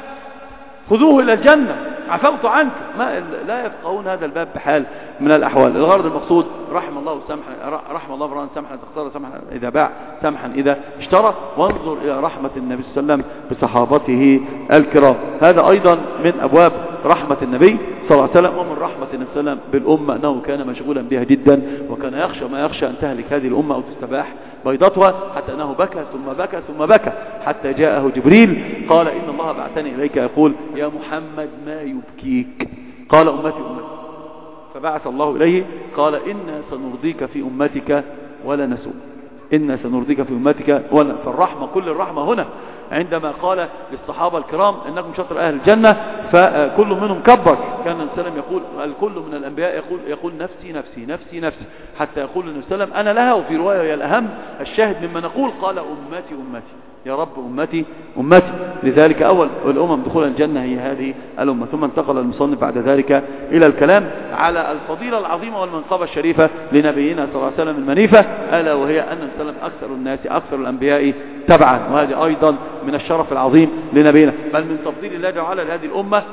خذوه إلى الجنة عفوت عنك. ما لا يفقهون هذا الباب بحال من الأحوال. الغرض المقصود رحم الله سمحا رحم الله بران سمحا تختار سمحا إذا باع سمحا إذا اشترى. وانظر إلى رحمة النبي صلى الله عليه وسلم بصحابته الكرام. هذا أيضا من أبواب رحمة النبي صلى الله عليه وسلم، ومن رحمة النبي صلى الله عليه وسلم بالأمة أنه كان مشغولا بها جدا، وكان يخشى ما يخشى أن تهلك هذه الأمة أو تستباح بيضتها، حتى أنه بكى ثم بكى ثم بكى حتى جاءه جبريل قال إن الله بعثني إليك يقول يا محمد ما يبكيك؟ قال أمتي أمتي. فبعث الله إليه قال إنا سنرضيك في أمتك ولا نسوء، إنا سنرضيك في أمتك ولا. فالرحمة كل الرحمة هنا عندما قال للصحابة الكرام إنكم شطر أهل الجنة، فكل منهم كبر. كان النبي صلى الله عليه وسلم يقول الكل من الأنبياء يقول يقول نفسي نفسي نفسي نفسي حتى يقول النبي صلى الله عليه وسلم أنا لها. وفي رواية هي الأهم الشاهد مما نقول قال أمتي أمتي. يا رب أمتي أمتي. لذلك أول الأمم دخول الجنة هي هذه الأمة. ثم انتقل المصنف بعد ذلك إلى الكلام على الفضيلة العظيمة والمنقبة الشريفة لنبينا صلى الله عليه وسلم المنيفة، ألا وهي أن السلام أكثر الناس أكثر الأنبياء تبعا، وهذه أيضا من الشرف العظيم لنبينا، بل من تفضيل الله تعالى لهذه الأمة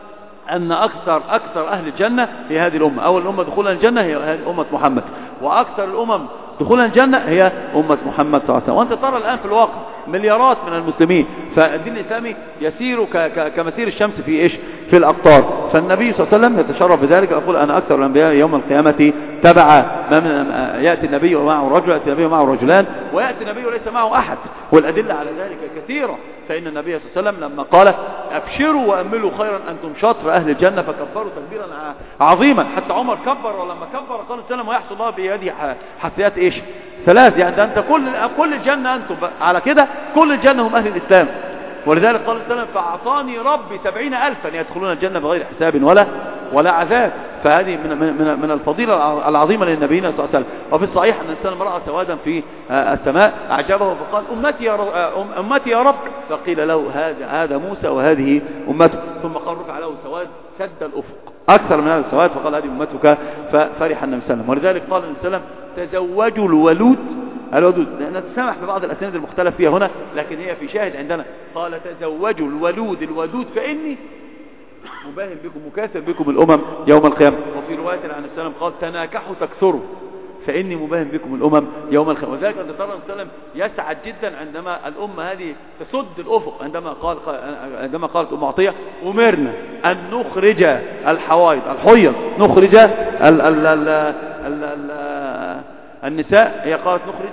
أن أكثر أكثر أهل الجنة هي هذه الأمة. أول الأمة دخولا الجنة هي أمة محمد، وأكثر الأمم دخولا الجنة هي أمة محمد صلى الله عليه وسلم. وأنت ترى الآن في الواقع مليارات من المسلمين، فالدين الإسلامي يسير كمسير الشمس في إيش في الأقطار. فالنبي صلى الله عليه وسلم يتشرف بذلك ويقول أنا أكثر الأنبياء يوم القيامة تبعا. يأتي النبي ومعه رجل، يأتي النبي ومعه رجلان، ويأتي النبي وليس معه أحد، والأدلة على ذلك كثيرة. فإن النبي صلى الله عليه وسلم لما قال أبشروا وأملوا خيرا أنتم شطر أهل الجنة فكبروا تكبيرا عظيما، حتى عمر كبر، ولما كبر قال السلام ويحصل الله بيده حثيات إيش ثلاث، يعني ده أنت كل كل الجنة أنتم على كده، كل الجنة هم أهل الإسلام. ولذلك قال السلام فأعطاني ربي سبعين ألفا يدخلون الجنة بغير حساب ولا ولا عذاب. فهذه من من من الفضيلة العظيمة للنبينا صلى الله عليه وسلم. وفي الصحيح أن السلام رأى سوادا في السماء أعجبه فقال أمتي يا رب أمتي يا رب، فقيل له هذا هذا موسى وهذه أمته. ثم قال رفع له سواد سد الأفق أكثر من هذا السواد، فقال هذه أمتك، ففرح النبي صلى الله عليه وسلم. ولذلك قال النبي صلى الله عليه وسلم تزوجوا الولود الودود، نتسامح ببعض الأسانيد المختلف فيها هنا، لكن هي في شاهد عندنا. قال تزوجوا الولود الودود فإني مباهم بكم مكاثر بكم الأمم يوم القيامة. وفي رواية عن السلام قال تناكحوا تكثروا فإني مباهم بكم الأمم يوم القيامة. وذلك أن ترى السلام يسعد جدا عندما الأمة هذه تسد الأفق، عندما قال عندما قالت أم عطية أمرنا أن نخرج الحوائض الحيض، نخرج ال ال ال ال ال ال النساء، هي قالت نخرج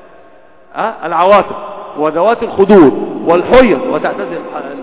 أه؟ العواتق وذوات الخدور والحيض وتعتزل الحوائض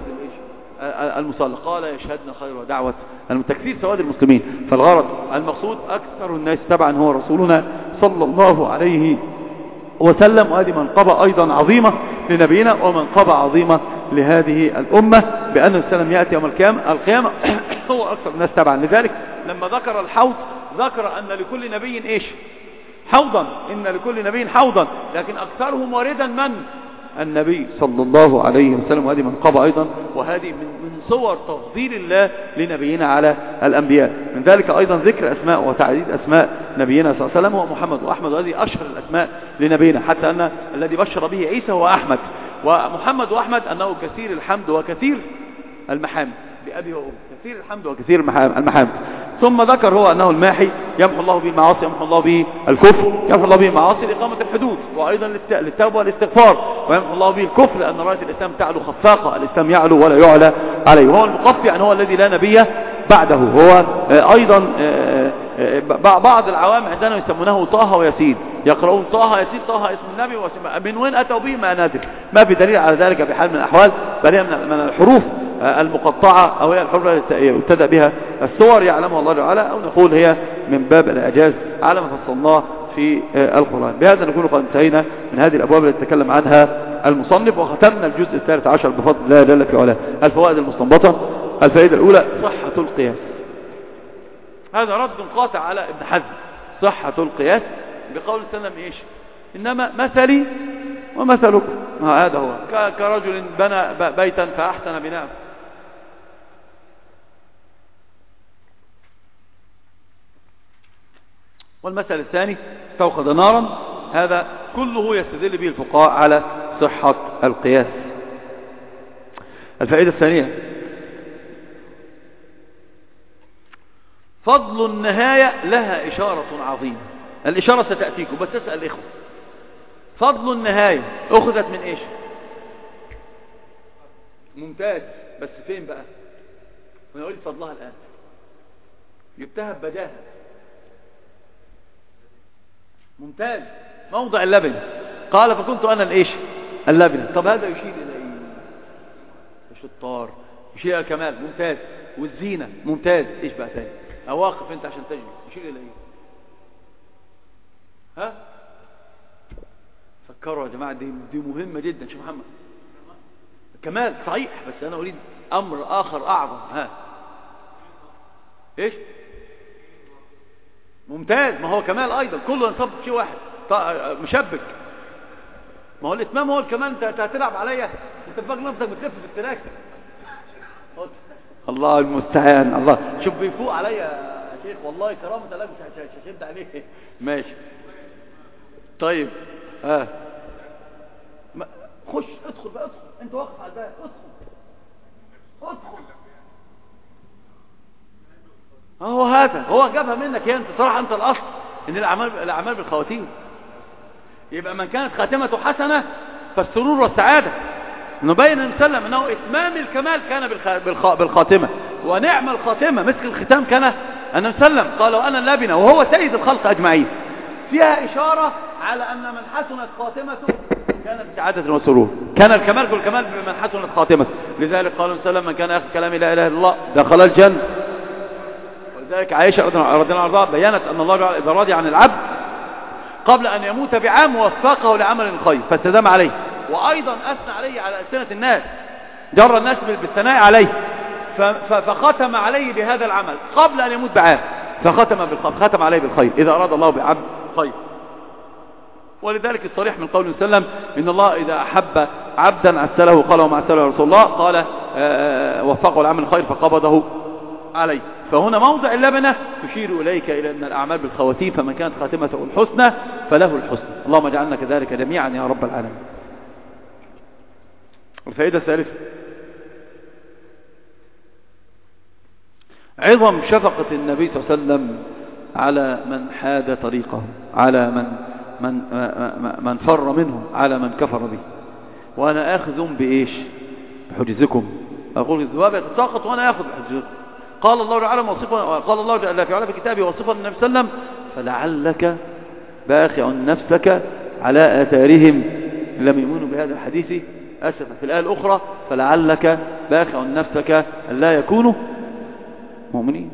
المصلى. قال يشهدنا خير ودعوة تكثير سواد المسلمين. فالغرض المقصود أكثر الناس تبعا هو رسولنا صلى الله عليه وسلم. وهذه منقبة أيضا عظيمة لنبينا ومنقبة عظيمة لهذه الأمة، بأن السلام يأتي يوم القيامة القيامة هو أكثر الناس تبعا. لذلك لما ذكر الحوض ذكر أن لكل نبي إيش حوضا، إن لكل نبي حوضا، لكن أكثرهم وردا من النبي صلى الله عليه وسلم. وهذه منقبة أيضا، وهذه من, من صور تفضيل الله لنبينا على الأنبياء. من ذلك أيضا ذكر أسماء وتعديد أسماء نبينا صلى الله عليه وسلم هو محمد وأحمد، وهذه أشهر الأسماء لنبينا، حتى أن الذي بشر به عيسى هو أحمد، ومحمد وأحمد أنه كثير الحمد وكثير المحامد، بأبي وأمي كثير الحمد وكثير المحامد. ثم ذكر هو أنه الماحي يمحو الله به المعاصي، يمحو الله به الكفر، يمحو الله به المعاصي لإقامة الحدود، وأيضا للتوبة والاستغفار، ويمحو الله به الكفر لأن راية الإسلام تعلو خفاقة، الإسلام يعلو ولا يعلى عليه. وهو المقفي يعني هو الذي لا نبي بعده. هو أيضا بعض العوام عندنا يسمونه طه وياسين، يقرؤون طه ياسين، طه اسم النبي واسم من وين أتوا به ما نادر، ما في دليل على ذلك بحال من الأحوال، بل هي من الحروف المقطعة أو هي الحروف التي يبتدأ بها السور يعلمها الله تعالى، أو نقول هي من باب الإعجاز على ما فصلناه في القرآن. بهذا نكون قد انتهينا من هذه الأبواب التي تكلم عنها المصنف، وختمنا الجزء الثالث عشر بفضل الله جل في علاه. الفوائد المستنبطة: الفائدة الأولى صحة القياس. هذا رد قاطع على ابن حزم، صحة القياس بقول السلام إيش؟ إنما مثلي ومثلكم، هذا هو كرجل بنى بيتا فأحسن بناءه. والمثل الثاني توقد نارا، هذا كله يستدل به الفقهاء على صحة القياس. الفائدة الثانية: فضل النهاية لها إشارة عظيمة. الإشارة ستأتيكم، بس تسأل الإخوة، فضل النهاية أخذت من إيش؟ ممتاز، بس فين بقى؟ وانا أقول فضلها الآن جبتها ببداهة. ممتاز، موضع اللبن. قال فكنت أنا الإيش؟ اللبن. طب هذا يشير إلى إيه؟ الشطار، يشير إلى الكمال. ممتاز. والزينة. ممتاز. إيش بقى تاني؟ أواقف أنت عشان تجري، يشير إلى إيه؟ ها؟ فكروا يا جماعة، دي, دي مهمة جدا. شوف محمد، كمال صحيح، بس أنا أريد أمر آخر أعظم. ها؟ إيش؟ ممتاز، ما هو كمال أيضا، كله ينصب شيء واحد، مشبك. ما هو الاتمام هو الكمال. انت هتلعب عليا، انت فاكر نفسك بتلف في التراك. الله المستعان. الله، شوف بيفوق عليا يا شيخ والله كرامة الله، مش هشد عليه. ماشي طيب. ها ما... خش ادخل بقى، ادخل انت واقف على الباب، ادخل ادخل. هو هذا هو جابها منك يا انت صراحة. انت الاصل ان الاعمال الاعمال بالخواتيم. يبقى من كانت خاتمته حسنة فالسرور والسعادة. نبين ان سلم انه اتمام الكمال كان بالخ... بالخاتمة، ونعم الخاتمة مثل الختام كان ان سلم قال وانا اللبنة، وهو سيد الخلق اجمعين. فيها اشارة على ان من حسنت خاتمته كان بسعادة وسرور. كان الكمال بالكمال بمن حسنت خاتمته. لذلك قال سلم من كان اخر كلام لا اله الا الله دخل الجنة. ولذلك عائشة رضي الله عنها بيّنت ان الله اذا راضي عن العبد قبل ان يموت بعام وفقه لعمل الخير فاستدام عليه، وايضا اثنى عليه على ألسنة الناس، جر الناس بالثناء عليه، فختم عليه بهذا العمل قبل ان يموت بعام، فختم بالخير، ختم عليه بالخير اذا اراد الله بعبد خير. ولذلك الصريح من قوله صلى الله عليه وسلم ان الله اذا احب عبدا عسله قال وما عسله يا رسول الله، قال وفقه العمل الخير فقبضه عليه. فهنا موضع اللبنة تشير إليك إلى أن الأعمال بالخواتيم، فمن كانت خاتمته الحسنى فله الحسنى. اللهم اجعلنا كذلك جميعا يا رب العالمين. الفائدة الثالثة عظم شفقة النبي صلى الله عليه وسلم على من حاد طريقه، على من من من فر منه، على من كفر به. وأنا آخذ بإيش؟ بحجزكم. أقول الذباب يتساقط وأنا آخذ بحجزكم. قال الله تعالى وصفا، قال الله جل في علا في كتابه وصفا النبي صلى الله عليه وسلم فلعلك باخع نفسك على آثارهم لم يؤمنوا بهذا الحديث أسفا. في الآية الأخرى فلعلك باخع نفسك ألا يكونوا مؤمنين.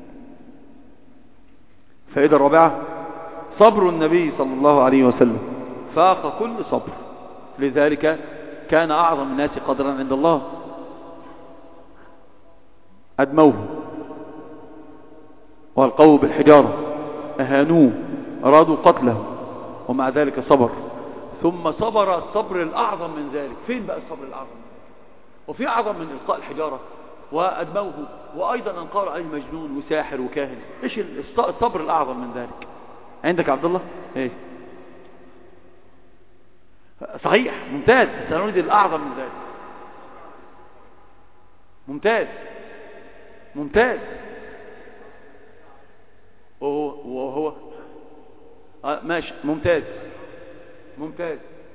فائدة الرابعة صبر النبي صلى الله عليه وسلم فاق كل صبر، لذلك كان أعظم الناس قدرا عند الله. أدموه والقوه بالحجارة، أهانوه، أرادوا قتله، ومع ذلك صبر. ثم صبر الصبر الأعظم من ذلك. فين بقى الصبر الأعظم؟ وفي أعظم من إلقاء الحجارة وأدموه، وأيضا أن قالوا عليه مجنون وساحر وكاهن. إيش الصبر الأعظم من ذلك عندك عبد الله؟ إيه صحيح ممتاز. سنريد الأعظم من ذلك. ممتاز ممتاز. وهو, وهو آه ماشي ممتاز ممتاز.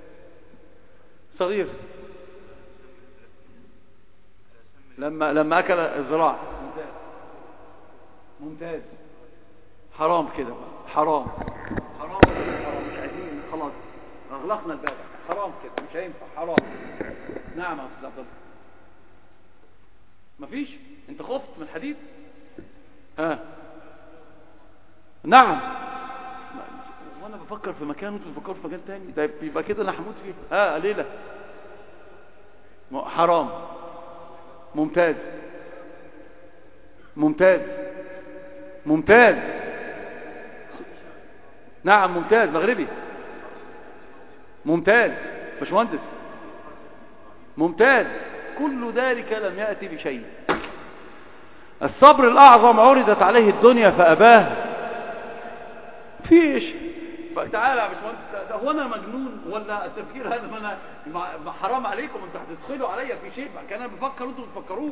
صغير لما لما أكل الزراع. ممتاز ممتاز. حرام كده، حرام حرام حرام. مش عايزين خلاص، أغلقنا الباب. حرام كده مش هينفع، حرام. نعم يا أستاذ عبد الله. مفيش؟ انت خفت من الحديث؟ ها نعم. وانا بفكر في مكان وانتوا بتفكروا في مكان تاني، ده يبقى كده انا هموت فيه. اه ليله حرام. ممتاز ممتاز ممتاز. نعم ممتاز. مغربي. ممتاز. باشمهندس. ممتاز. كل ذلك لم يأتي بشيء. الصبر الأعظم عرضت عليه الدنيا فأباه. فيش. فتعالى يا باشمهندس، هو انا مجنون ولا التفكير هذا؟ ما انا حرام عليكم، انتوا هتدخلوا عليا في شيء كان انا بفكر وانتوا ما بتفكروش.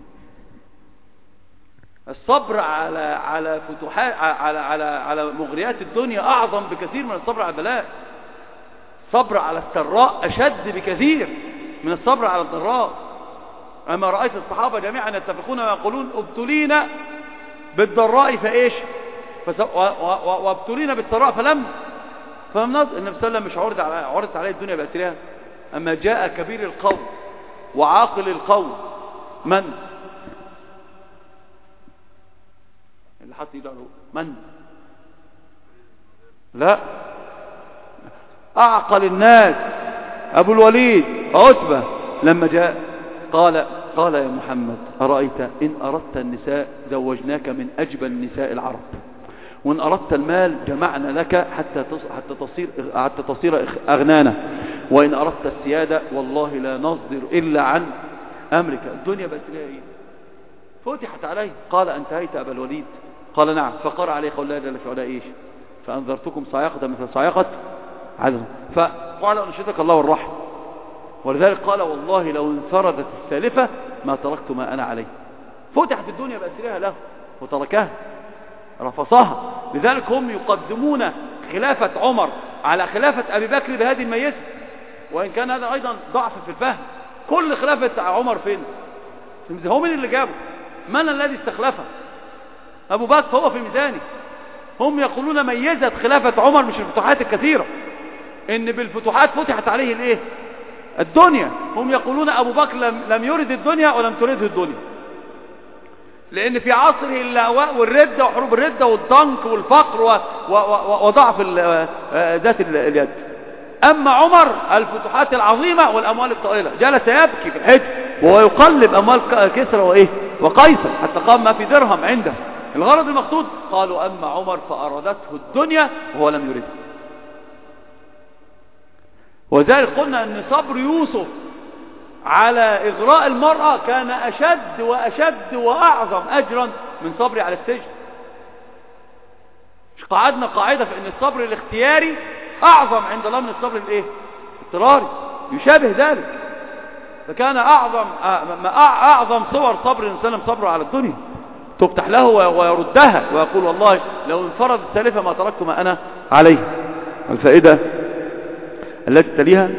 الصبر على على فتوحات، على على على مغريات الدنيا اعظم بكثير من الصبر على البلاء. الصبر على السراء اشد بكثير من الصبر على الضراء. اما رايت الصحابه جميعا يتفقون ويقولون ابتلينا بالضراء فايش وابتلينا بالسراء فلم فلم نظر. النبي صلى الله عليه وسلم مش عرض على عرضت عليه الدنيا بأسرها. اما جاء كبير القوم وعاقل القوم من اللي حط ايده على من؟ لا، اعقل الناس ابو الوليد عتبة لما جاء قال قال يا محمد أرأيت إن أردت النساء زوجناك من أجبل نساء العرب، وإن أردت المال جمعنا لك حتى حتى تصير حتى تصير أغنانا، وإن أردت السيادة والله لا نصدر إلا عن أمرك. الدنيا بس لها إيه؟ فتحت عليه. قال أنتهيت أبا الوليد؟ قال نعم. فقرأ عليه قول لا جل في علا إيش؟ فأنذرتكم صاعقة مثل صاعقة عاد. فقال أنشدك الله والرحم. ولذلك قال والله لو انفردت السالفة ما تركت ما أنا عليه. فتحت الدنيا بأسرها له وتركها رفصها. لذلك هم يقدمون خلافة عمر على خلافة أبي بكر بهذه الميزة، وإن كان هذا أيضا ضعف في الفهم. كل خلافة عمر فين؟ هو من اللي جابه؟ من الذي استخلفه؟ أبو بكر هو في ميزانه. هم يقولون ميزت خلافة عمر مش الفتوحات الكثيرة، إن بالفتوحات فتحت عليه الإيه؟ الدنيا. هم يقولون أبو بكر لم, لم يرد الدنيا ولم ترده الدنيا، لأن في عصره اللهواء والردة وحروب الردة والضنك والفقر و... و... و... وضعف ذات اليد. أما عمر الفتوحات العظيمة والأموال الطائلة. جلس يبكي في الحج وهو يقلب أموال كسرى وإيه وقيصر حتى قام ما في درهم عنده. الغرض المقصود قالوا أما عمر فأرادته الدنيا وهو لم يردها. وذلك قلنا أن صبر يوسف على إغراء المرأة كان أشد وأشد وأعظم أجرا من صبري على السجن. قعدنا قاعدة في أن الصبر الاختياري أعظم عند الله من الصبر الايه اضطراري. يشابه ذلك. فكان أعظم أعظم صور صبر الإنسان صبره على الدنيا تفتح له ويردها ويقول والله لو انفرد السالفة ما تركت ما أنا عليه. الفائدة التي تليها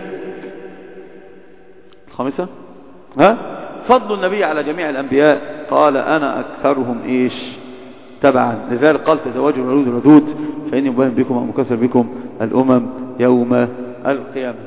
الخامسة ها فضل النبي على جميع الأنبياء. قال أنا أكثرهم إيش تبعا. لذلك قال تزوجوا الولود الودود فإني مبين بكم ومكثر بكم الأمم يوم القيامة.